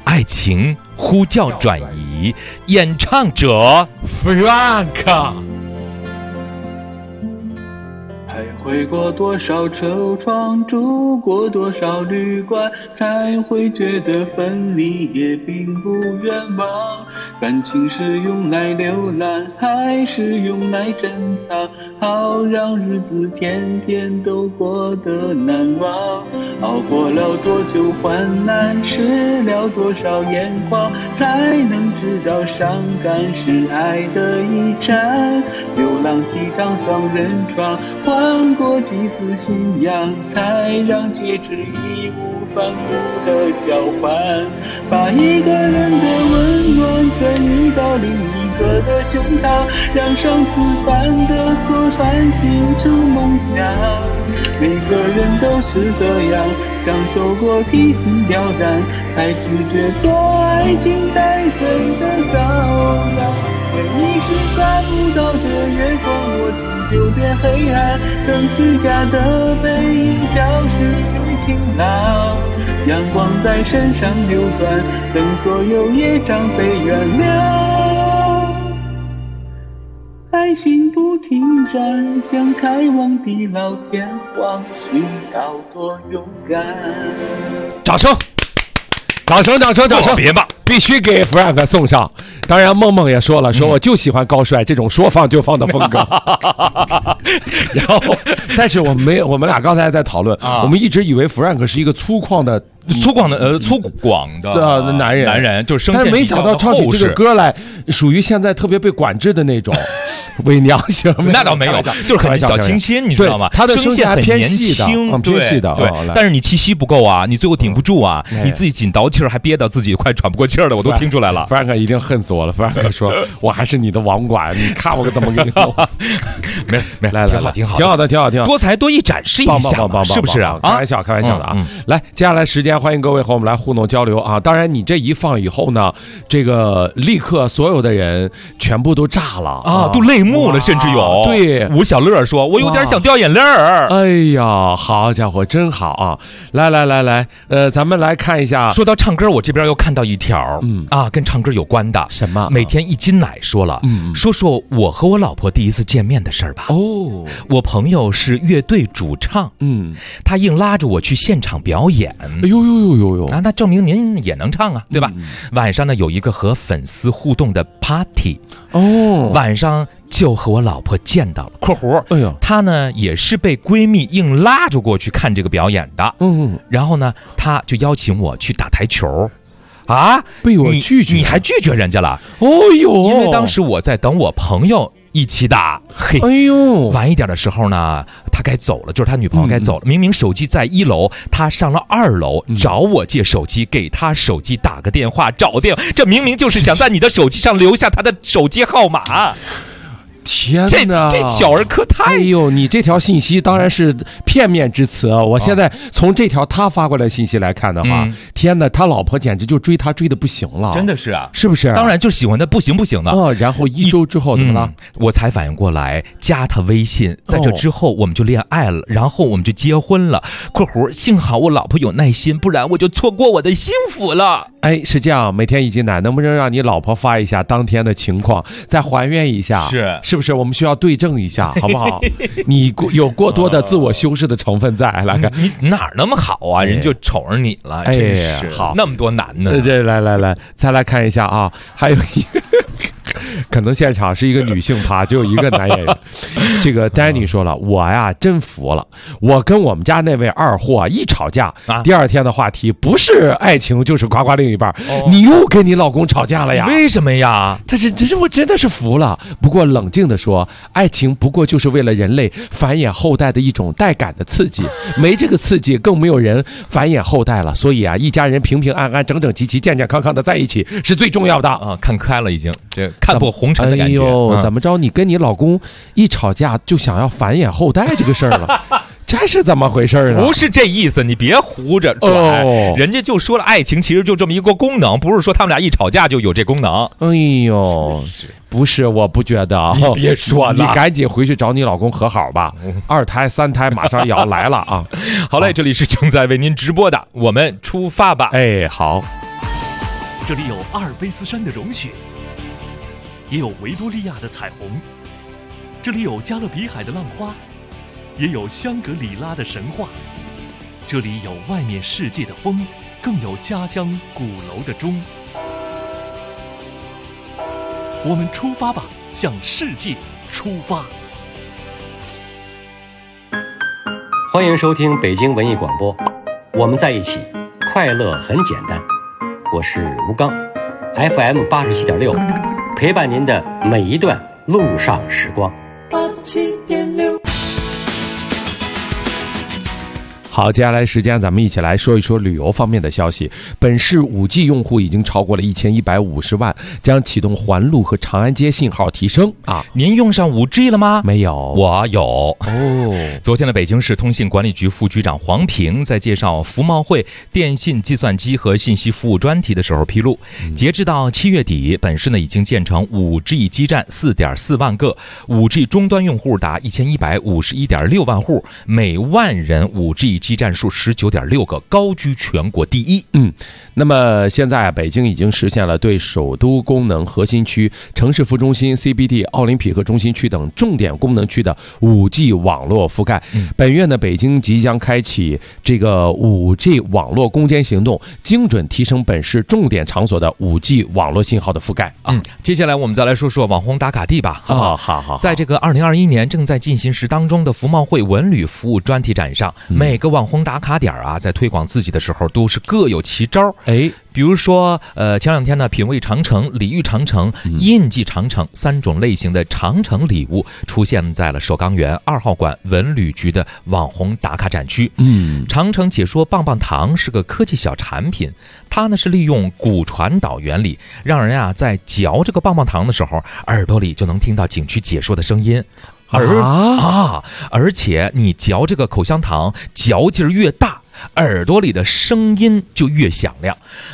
爱情呼叫转移，演唱者 Frank。 徘徊过多少车窗，住过多少旅馆，才会觉得分离也并不远望。感情是用来浏览，还是用来珍藏？好让日子天天都过得难忘。熬过了多久患难，湿了多少眼眶，才能知道伤感是爱的遗产。流浪几张双人床，换过几次信仰，才让戒指义无反顾的交换。把一个人的温暖转移到另一个的胸膛，让上次犯的错转型成梦想。每个人都是这样，享受过提心吊胆，才拒绝做爱情带罪的羔羊。为你是看不到的月光，我心就变黑暗，等虚假的背影消失于晴朗。阳光在身上流转，等所有业障被原谅。爱情不停转，像开往地老天荒，需要多勇敢。 掌声！掌声！掌声！掌声！ 别吧， 必须给 Frank 送上。当然，梦梦也说了，说我就喜欢高帅这种说放就放的风格。然后，但是我们俩刚才在讨论，我们一直以为 Frank 是一个粗犷的男人， 就是声线， 但是没想到唱起这个歌来，属于现在特别被管制的那种伪娘型。 那倒没有，就是很小清新，你知道吗？ 他的声线很偏细的， 偏细的。 对，但是你气息不够啊，你最后顶不住啊，你自己紧倒气儿，还憋到自己快喘不过气儿了，我都听出来了。 Frank 一定恨死我了。Frank 说：“我还是你的网管，你看我怎么给你弄。” 没， 来， 挺好， 挺好， 多才多艺展示一下，是不是啊？ 开玩笑的啊！来，接下来时间欢迎各位和我们来互动交流啊！当然，你这一放以后呢，这个立刻所有的人全部都炸了啊，都泪目了，甚至有。 对， 吴小乐说：“我有点想掉眼泪儿。” 哎呀，好家伙，真好啊！来，咱们来看一下。 说到唱歌，我这边又看到一条，跟唱歌有关的。 什么？ 每天一斤奶说了，说我和我老婆第一次见面的事儿吧。 哦， 我朋友是乐队主唱，他硬拉着我去现场表演。 哎呦啊，那证明您也能唱啊，对吧？晚上呢有一个和粉丝互动的 party， 晚上就和我老婆见到了（括弧）。 哎呦， 她呢也是被闺蜜硬拉着过去看这个表演的。然后呢，她就邀请我去打台球。啊！ 被我拒绝， 你还拒绝人家了？ 哦呦！ 因为当时我在等我朋友一起打。嘿， 哎呦！ 晚一点的时候呢，他该走了，就是他女朋友该走了。明明手机在1楼，他上了2楼找我借手机，给他手机打个电话，找电话，这明明就是想在你的手机上留下他的手机号码。 天哪， 这小儿科太…… 哎呦，你这条信息当然是片面之词啊！我现在从这条他发过来的信息来看的话，天哪，他老婆简直就追他追的不行了， 真的是啊， 是不是？ 当然就喜欢的不行的。 然后1周之后怎么了？ 我才反应过来，加他微信，在这之后我们就恋爱了，然后我们就结婚了。（括弧）幸好我老婆有耐心，不然我就错过我的幸福了。 哎，是这样，每天一斤奶，能不能让你老婆发一下当天的情况，再还原一下？是不是？我们需要对证一下，好不好？你有过多的自我修饰的成分在，来看你哪儿那么好啊？人就瞅着你了，真是好， 那么多男的。 这来，再来看一下啊，还有一个。可能现场是一个女性趴，只有一个男演员。这个丹尼说了，我呀真服了，我跟我们家那位二货一吵架，第二天的话题不是爱情就是夸夸另一半，你又跟你老公吵架了呀？ 为什么呀？ 但是我真的是服了。不过冷静的说，爱情不过就是为了人类繁衍后代的一种带感的刺激，没这个刺激更没有人繁衍后代了。所以啊，一家人平平安安、整整齐齐、健健康康的在一起是最重要的啊！ 看开了已经，这看破红尘的感觉。 哎呦，怎么着？你跟你老公一吵架就想要繁衍后代这个事儿了？这是怎么回事呢？ 不是这意思，你别胡着转。人家就说了，爱情其实就这么一个功能，不是说他们俩一吵架就有这功能。 哎呦，不是，我不觉得啊。 你别说了， 你赶紧回去找你老公和好吧。2胎3胎马上也要来了啊！ 好嘞，这里是正在为您直播的，我们出发吧。 哎，好。 这里有阿尔卑斯山的融雪，也有维多利亚的彩虹；这里有加勒比海的浪花，也有香格里拉的神话。这里有外面世界的风，更有家乡鼓楼的钟。我们出发吧，向世界出发！ 欢迎收听北京文艺广播，我们在一起，快乐很简单。我是吴刚 ，FM 87.6，陪伴您的每一段路上时光。 87.6。 好，接下来时间咱们一起来说一说旅游方面的消息。本市 5G 用户已经超过了1150万，将启动环路和长安街信号提升啊！ 您用上 5G 了吗？ 没有， 我有哦。昨天的北京市通信管理局副局长黄平在介绍服贸会电信、计算机和信息服务专题的时候披露，截至到7月底，本市呢已经建成 5G 基站 4.4 万个， 5G 终端用户达1151.6万户，每万人 5G基站数 19.6个，高居全国第一。 那么现在北京已经实现了对首都功能核心区、城市副中心、CBD、奥林匹克中心区等重点功能区的 5G 网络覆盖。本月呢，北京即将开启这个 5G 网络攻坚行动，精准提升本市重点场所的 5G 网络信号的覆盖。 接下来我们再来说说网红打卡地吧。 好。 在这个2021年正在进行时当中的服贸会文旅服务专题展上，每个网红打卡点啊，在推广自己的时候都是各有奇招。比如说前两天呢，品味长城、礼遇长城、印记长城3种类型的长城礼物出现在了首钢园2号馆文旅局的网红打卡展区。长城解说棒棒糖是个科技小产品，它呢是利用骨传导原理，让人啊在嚼这个棒棒糖的时候，耳朵里就能听到景区解说的声音。而且你嚼这个口香糖嚼劲儿越大，耳朵里的声音就越响亮。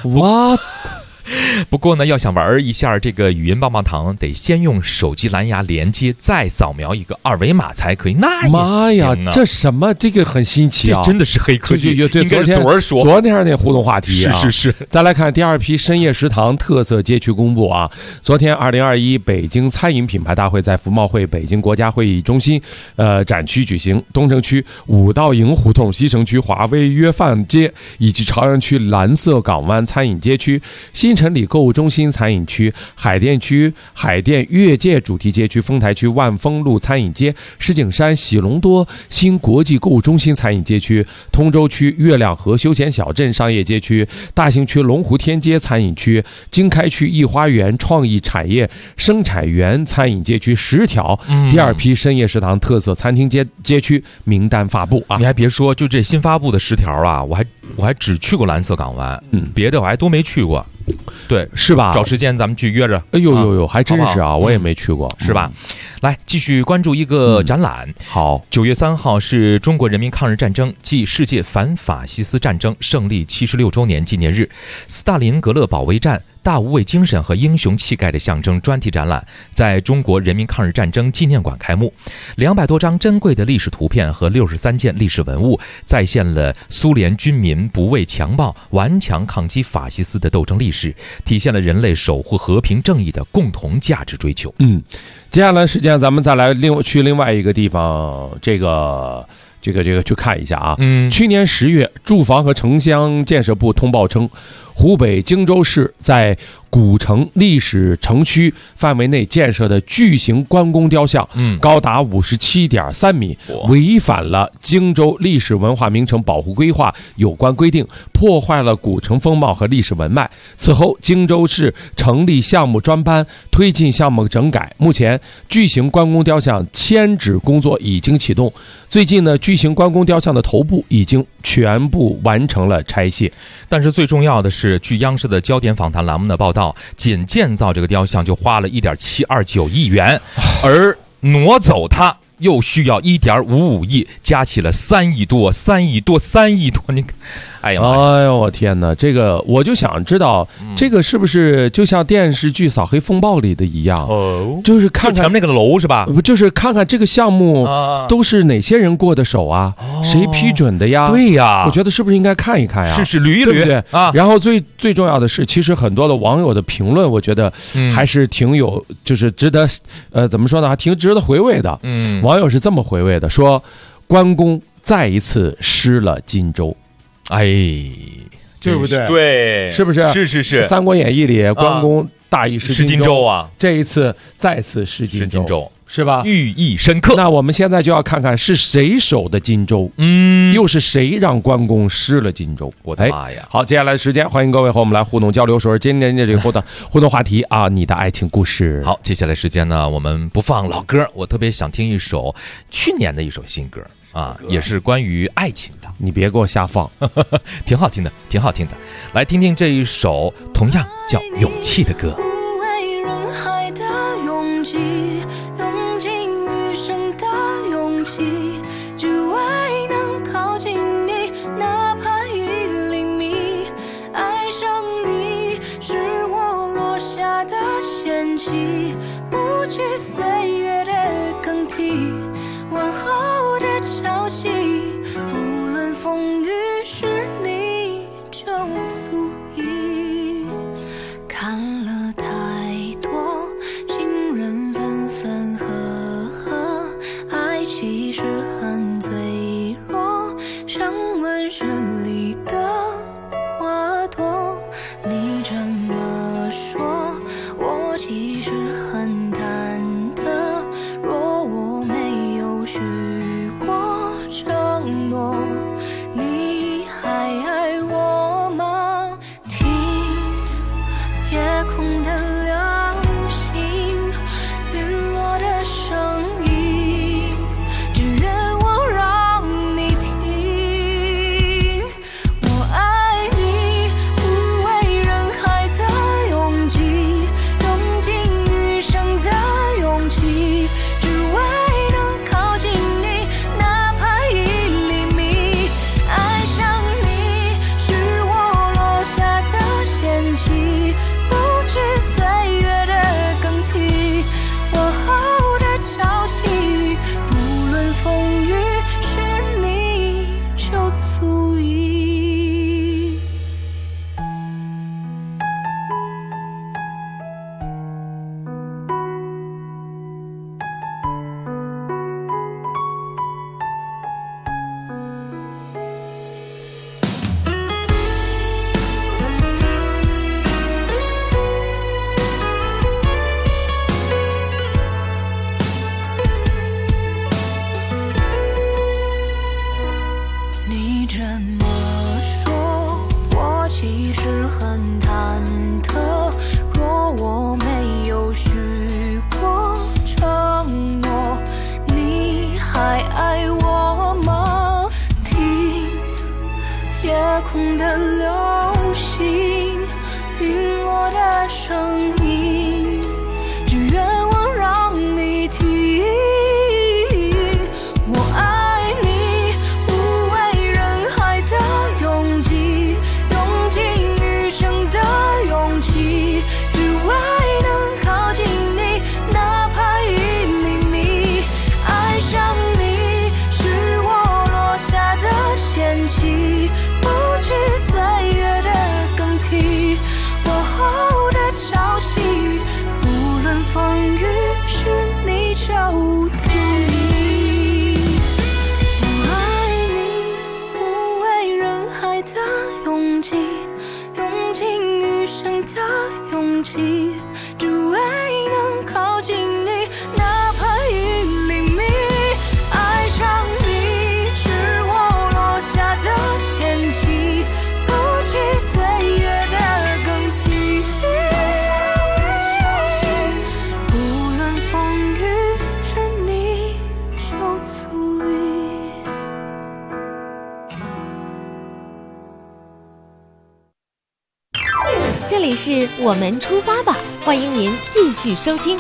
不过呢，要想玩一下这个语音棒棒糖，得先用手机蓝牙连接，再扫描一个2维码才可以。那妈呀，这什么？这个很新奇啊！ 这真的是黑科技。 对， 应该是昨天那互动话题啊。 是。 再来看第2批深夜食堂特色街区公布啊。昨天2021北京餐饮品牌大会在服贸会北京国家会议中心展区举行，东城区五道营胡同、西城区华威约饭街以及朝阳区蓝色港湾餐饮街区、新城里购物中心餐饮区、海淀区海淀越界主题街区、丰台区万丰路餐饮街、石景山喜隆多新国际购物中心餐饮街区、通州区月亮河休闲小镇商业街区、大兴区龙湖天街餐饮区、经开区艺花园创意产业生产园餐饮街区10条第2批深夜食堂特色餐厅街区名单发布啊！ 你还别说，就这新发布的10条啊，我还只去过蓝色港湾，别的我还都没去过。对， 是吧？ 找时间咱们去约着。 哎呦，还真是啊，我也没去过， 是吧？来，继续关注一个展览。 好 ，9月3号是中国人民抗日战争暨世界反法西斯战争胜利76周年纪念日，斯大林格勒保卫战大无畏精神和英雄气概的象征专题展览在中国人民抗日战争纪念馆开幕。200多张珍贵的历史图片和63件历史文物，再现了苏联军民不畏强暴、顽强抗击法西斯的斗争历史，体现了人类守护和平正义的共同价值追求。 接下来时间咱们再来去另外一个地方，这个去看一下啊。去年10月，住房和城乡建设部通报称，湖北荆州市在古城历史城区范围内建设的巨型关公雕像，高达57.3米，违反了荆州历史文化名城保护规划有关规定，破坏了古城风貌和历史文脉。此后，荆州市成立项目专班，推进项目整改。目前，巨型关公雕像迁址工作已经启动。最近呢，巨型关公雕像的头部已经全部完成了拆卸。 但是最重要的是，据央视的焦点访谈栏目的报道，仅建造这个雕像就花了1.729亿元，而挪走它又需要1.55亿，加起了3亿多。你看， 哎呀， 哎呦我天哪！这个我就想知道，这个是不是就像电视剧《扫黑风暴》里的一样？ 哦， 就是看看前面那个楼是吧？ 不就是看看这个项目都是哪些人过的手啊？谁批准的呀？ 对呀， 我觉得是不是应该看一看呀？ 是捋一捋， 对不对啊？ 然后最重要的是，其实很多的网友的评论，我觉得还是挺有，就是值得怎么说呢？还挺值得回味的。网友是这么回味的，说关公再一次失了荆州， 哎， 对不对？ 对， 是不是？ 是。 《三国演义》里关公大意失荆州啊， 这一次再次失荆州，是吧？ 寓意深刻。 那我们现在就要看看是谁守的荆州，又是谁让关公失了荆州？ 我的妈呀！ 好，接下来的时间，欢迎各位和我们来互动交流，说说今天的这个互动话题啊，你的爱情故事。 好，接下来时间呢，我们不放老歌，我特别想听一首去年的一首新歌啊，也是关于爱情的。 你别给我瞎放， 挺好听的，挺好听的。来听听这一首同样叫《勇气》的歌。 不为人海的勇气，用尽余生的勇气，只为能靠近你，哪怕1厘米。爱上你是我落下的险棋，不惧岁月的更替，问候的潮汐，无论风雨是你就足以。看了太多情人分分合合，爱其实很脆弱，像温室里的花朵。你这么说，我其实很忐忑，若我没有许过承诺，你还爱我吗？听夜空的流星，陨落的声音，只愿我让你听。我爱你，不为人海的勇气，用尽余生的勇气，只为能靠近你，哪怕1厘米。爱上你是我落下的险棋，不惧岁月的更替，我后的潮汐，不论风雨是你就足以。你这么说，我其实很忐忑，若我没有许过承诺，你还爱我吗？听夜空的流星，陨落的声音，只愿我让你听。我爱你，不为人海的勇气，用尽余生的勇气，只为能靠近你，哪怕1厘米。爱上你是我落下的险棋，不惧岁月的更替，我后的潮汐，无论风雨是你就足以。我爱你，不为人海的勇气，用尽余生的勇气，只为能靠近你，哪怕1厘米。爱上你是我落下的险棋，不惧岁月的更替，无论风雨是你就足以。 这里是我们出发吧，欢迎您继续收听。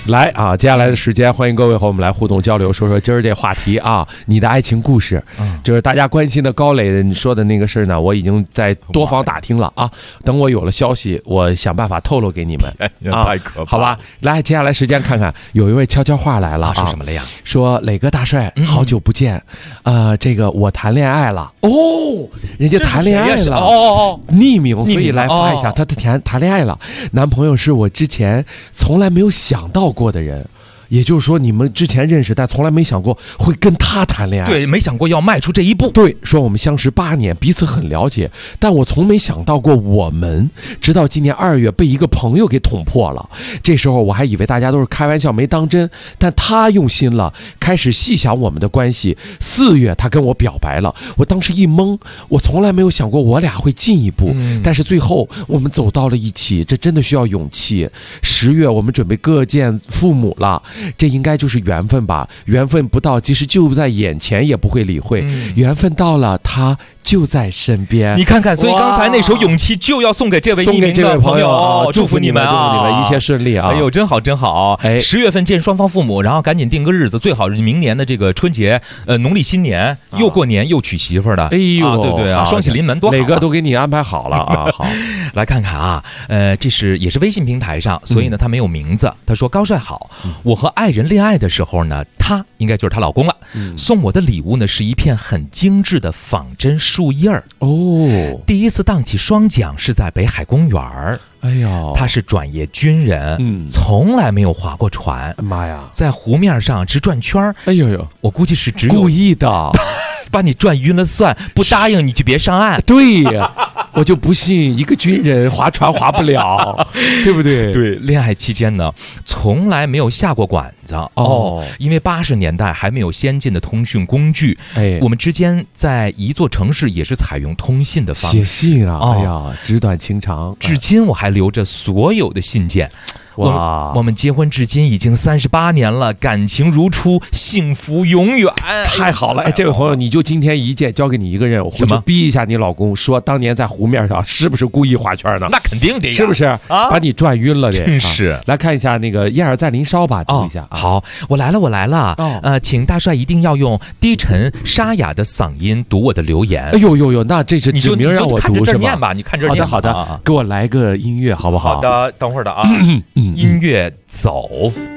来啊，接下来的时间，欢迎各位和我们来互动交流，说说今儿这话题啊，你的爱情故事。就是大家关心的高磊你说的那个事儿呢，我已经在多方打听了啊。等我有了消息，我想办法透露给你们啊， 太可怕， 好吧？来，接下来时间看看，有一位悄悄话来了啊， 说什么了呀？ 说磊哥大帅，好久不见，这个我谈恋爱了哦，人家谈恋爱了哦， 匿名，所以来发一下，他谈恋爱了，男朋友是我之前从来没有想到过的人。也就是说，你们之前认识，但从来没想过会跟他谈恋爱。 对，没想过要迈出这一步。 对，说我们相识8年，彼此很了解，但我从没想到过我们，直到今年2月被一个朋友给捅破了。这时候我还以为大家都是开玩笑，没当真，但他用心了，开始细想我们的关系。4月他跟我表白了，我当时一懵，我从来没有想过我俩会进一步，但是最后我们走到了一起，这真的需要勇气。10月我们准备各见父母了。这应该就是缘分吧，缘分不到，即使就在眼前也不会理会，缘分到了，他就在身边。 你看看，所以刚才那首勇气就要送给这位匿名的朋友，祝福你们啊， 一切顺利啊！ 哎呦，真好真好！哎，10月份见双方父母，然后赶紧定个日子，最好是明年的这个春节，农历新年又过年又娶媳妇儿的， 哎呦， 对不对啊？双喜临门，多好！ 哪个都给你安排好了啊！好， 来看看啊，这也是微信平台上，所以呢他没有名字。他说：“高帅好，我和爱人恋爱的时候呢，他应该就是她老公了。送我的礼物呢是一片很精致的仿真树叶儿哦。第一次荡起双桨是在北海公园儿。 哎呦， 他是转业军人，从来没有划过船。 妈呀， 在湖面上直转圈儿。 哎呦呦， 我估计是只有故意的， 把你转晕了算，不答应你就别上岸。 对呀。我就不信一个军人划船划不了，对不对？ 对，恋爱期间呢，从来没有下过馆子哦，因为80年代还没有先进的通讯工具，我们之间在一座城市也是采用通信的方式， 写信啊，哎呀，纸短情长， 至今我还留着所有的信件。 哇， 我们结婚至今已经38年了，感情如初，幸福永远。 太好了！哎，这位朋友，你就今天一件，交给你一个任务， 什么？ 逼一下你老公，说当年在湖面上是不是故意划圈呢？ 那肯定的呀， 是不是啊？把你转晕了的， 真是。 来看一下那个燕儿在林梢吧，读一下。 好，我来了。请大帅一定要用低沉沙哑的嗓音读我的留言。 哎呦呦呦，那这是指明让我读是吧？你看这念吧， 好的，给我来个音乐好不好？ 好的，等会儿的啊。音乐走。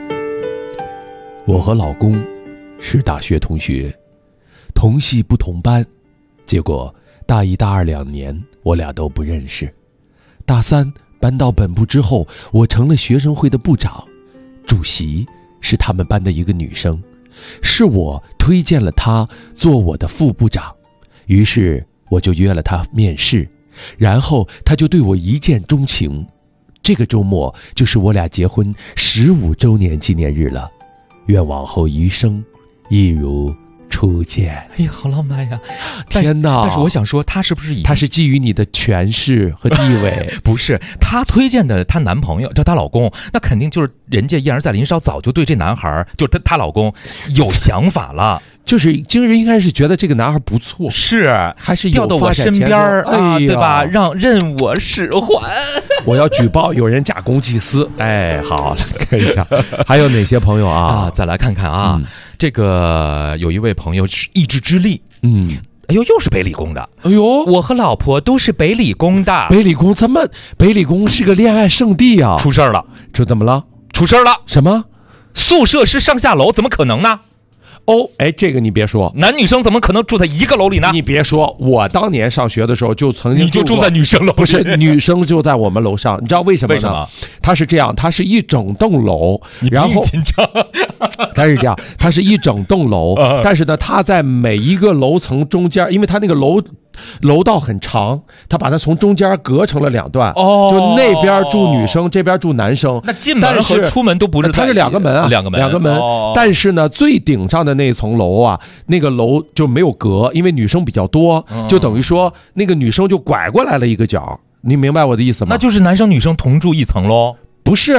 我和老公是大学同学，同系不同班，结果大1、大22年我俩都不认识。大3搬到本部之后，我成了学生会的部长，主席是他们班的一个女生，是我推荐了她做我的副部长，于是我就约了她面试，然后她就对我一见钟情。这个周末就是我俩结婚15周年纪念日了，愿往后余生一如初见。 哎呀，好浪漫呀！ 天哪！ 但是我想说，他是不是他是基于你的权势和地位？ 不是，她推荐的她男朋友叫她老公，那肯定就是人家燕儿在林梢早就对这男孩，就是她老公有想法了。 就是经人应该是觉得这个男孩不错， 是还是调到我身边啊，对吧？任我使唤。 我要举报有人假公济私。哎，好，来看一下还有哪些朋友啊？ 再来看看啊，这个有一位朋友是意志之力，哎呦，又是北理工的。 哎呦， 我和老婆都是北理工的。 北理工怎么？北理工是个恋爱圣地啊！ 出事了， 这怎么了？ 出事了？ 什么？ 宿舍是上下楼，怎么可能呢？ 哦，哎，这个你别说， 男女生怎么可能住在一个楼里呢？ 你别说，我当年上学的时候就曾经， 你就住在女生楼里， 不是女生就在我们楼上，你知道为什么呢？为什么？它是这样，它是一整栋楼，然后紧张， 它是这样，它是一整栋楼，但是呢，它在每一个楼层中间，因为它那个楼道很长，他把它从中间隔成了2段，就那边住女生，这边住男生。 那进门和出门都不是， 它是2个门啊，两个门。但是呢，最顶上的那层楼啊，那个楼就没有隔，因为女生比较多，就等于说那个女生就拐过来了一个角。你明白我的意思吗？ 那就是男生女生同住一层喽？ 不是啊。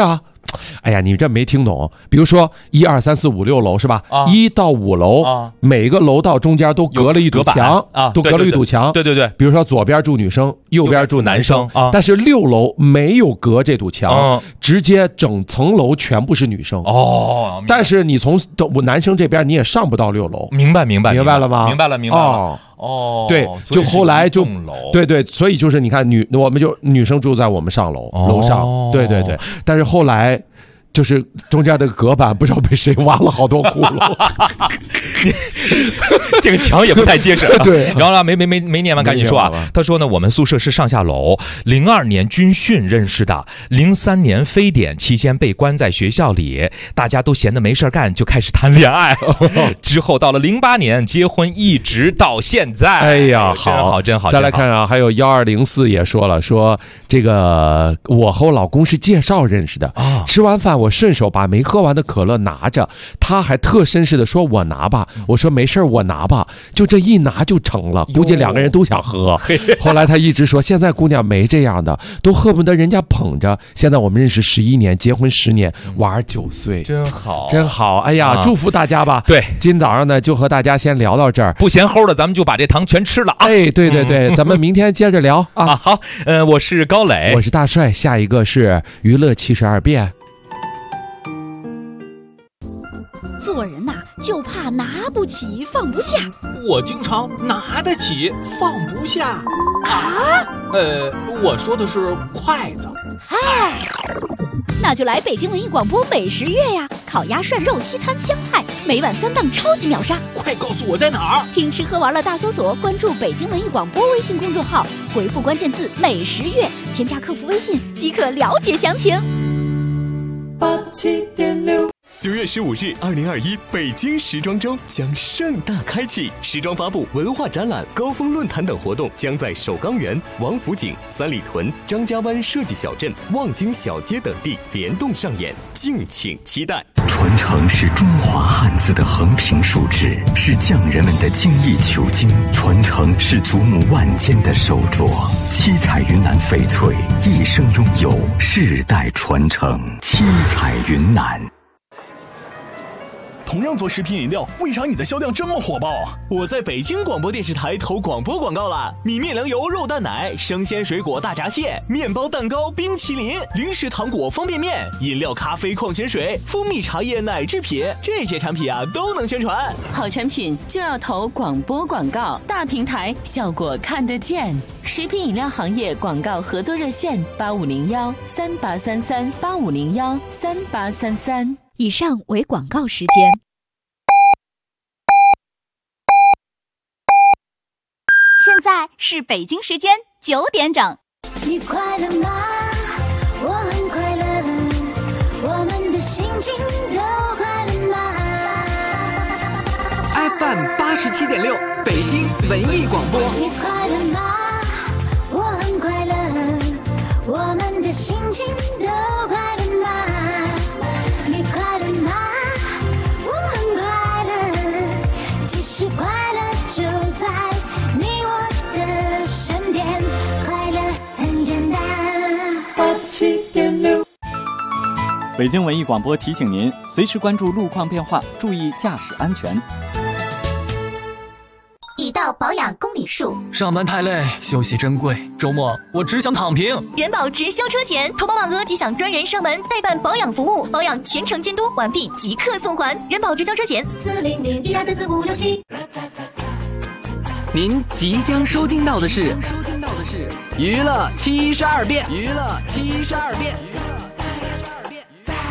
哎呀，你这没听懂。比如说1、2、3、4、5、6楼是吧？1到5楼，每个楼道中间都隔了一堵墙啊，都隔了一堵墙。 对。 比如说左边住女生，右边住男生啊。但是6楼没有隔这堵墙，直接整层楼全部是女生哦。 但是你从男生这边你也上不到6楼。 明白了吗？ 明白了。哦， 对，就后来就对，所以就是你看我们就女生住在我们上楼楼上，对，但是后来就是中间的隔板不知道被谁挖了好多窟窿， 这个墙也不太结实。 对， 然后呢，没念完，赶紧说啊。他说呢，我们宿舍是上下楼，02年军训认识的，03年非典期间被关在学校里，大家都闲得没事干，就开始谈恋爱。之后到了08年结婚，一直到现在。 哎呀， 真好。 再来看啊，还有1204也说了，说这个我和我老公是介绍认识的啊。吃完饭我顺手把没喝完的可乐拿着，他还特绅士的说我拿吧，我说没事我拿吧，就这一拿就成了，估计2个人都想喝。后来他一直说现在姑娘没这样的，都恨不得人家捧着。现在我们认识11年，结婚10年，娃儿9岁， 真好。 哎呀，祝福大家吧。 对， 今早上呢就和大家先聊到这儿， 不嫌齁的咱们就把这糖全吃了啊。 哎，对，咱们明天接着聊啊。 好，我是高磊， 我是大帅，下一个是娱乐72变。 做人呐，就怕拿不起放不下。 我经常拿得起放不下啊。 我说的是筷子。 嗨，那就来北京文艺广播美食月呀！烤鸭、涮肉、西餐、湘菜，每晚3档超级秒杀。 快告诉我在哪儿？ 听吃喝玩乐大搜索，关注北京文艺广播微信公众号，回复关键字美食月，添加客服微信即可了解详情。 87.6。9月15日，2021北京时装周将盛大开启，时装发布、文化展览、高峰论坛等活动将在首钢园、王府井、三里屯、张家湾设计小镇、望京小街等地联动上演，敬请期待。 传承是中华汉字的横平竖直，是匠人们的精益求精；传承是祖母万间的手镯。七彩云南翡翠一生拥有，世代传承。七彩云南。 同样做食品饮料，为啥你的销量这么火爆啊？ 我在北京广播电视台投广播广告了，米面粮油肉蛋奶、生鲜水果大闸蟹、面包蛋糕、冰淇淋、零食糖果方便面、饮料咖啡矿泉水、蜂蜜茶叶奶制品，这些产品啊都能宣传。 好产品就要投广播广告，大平台效果看得见。食品饮料行业广告合作热线8501-3833-8501-3833。 以上为广告时间。现在是北京时间9点整。 你快乐吗？我很快乐，我们的心情都快乐吗 ？FM 87.6，北京文艺广播。 你快乐吗？我很快乐，我们的心情都快乐吗？你快乐吗？我很快乐，其实快乐就在你我的身边，快乐很简单。87.6。 北京文艺广播提醒您，随时关注路况变化，注意驾驶安全。 已到保养公里数， 上班太累，休息珍贵，周末我只想躺平。 人保直销车险，投保满额即享专人上门代办保养服务，保养全程监督，完毕即刻送还。人保直销车险40012344567。 您即将收听到的是娱乐72变，娱乐72变。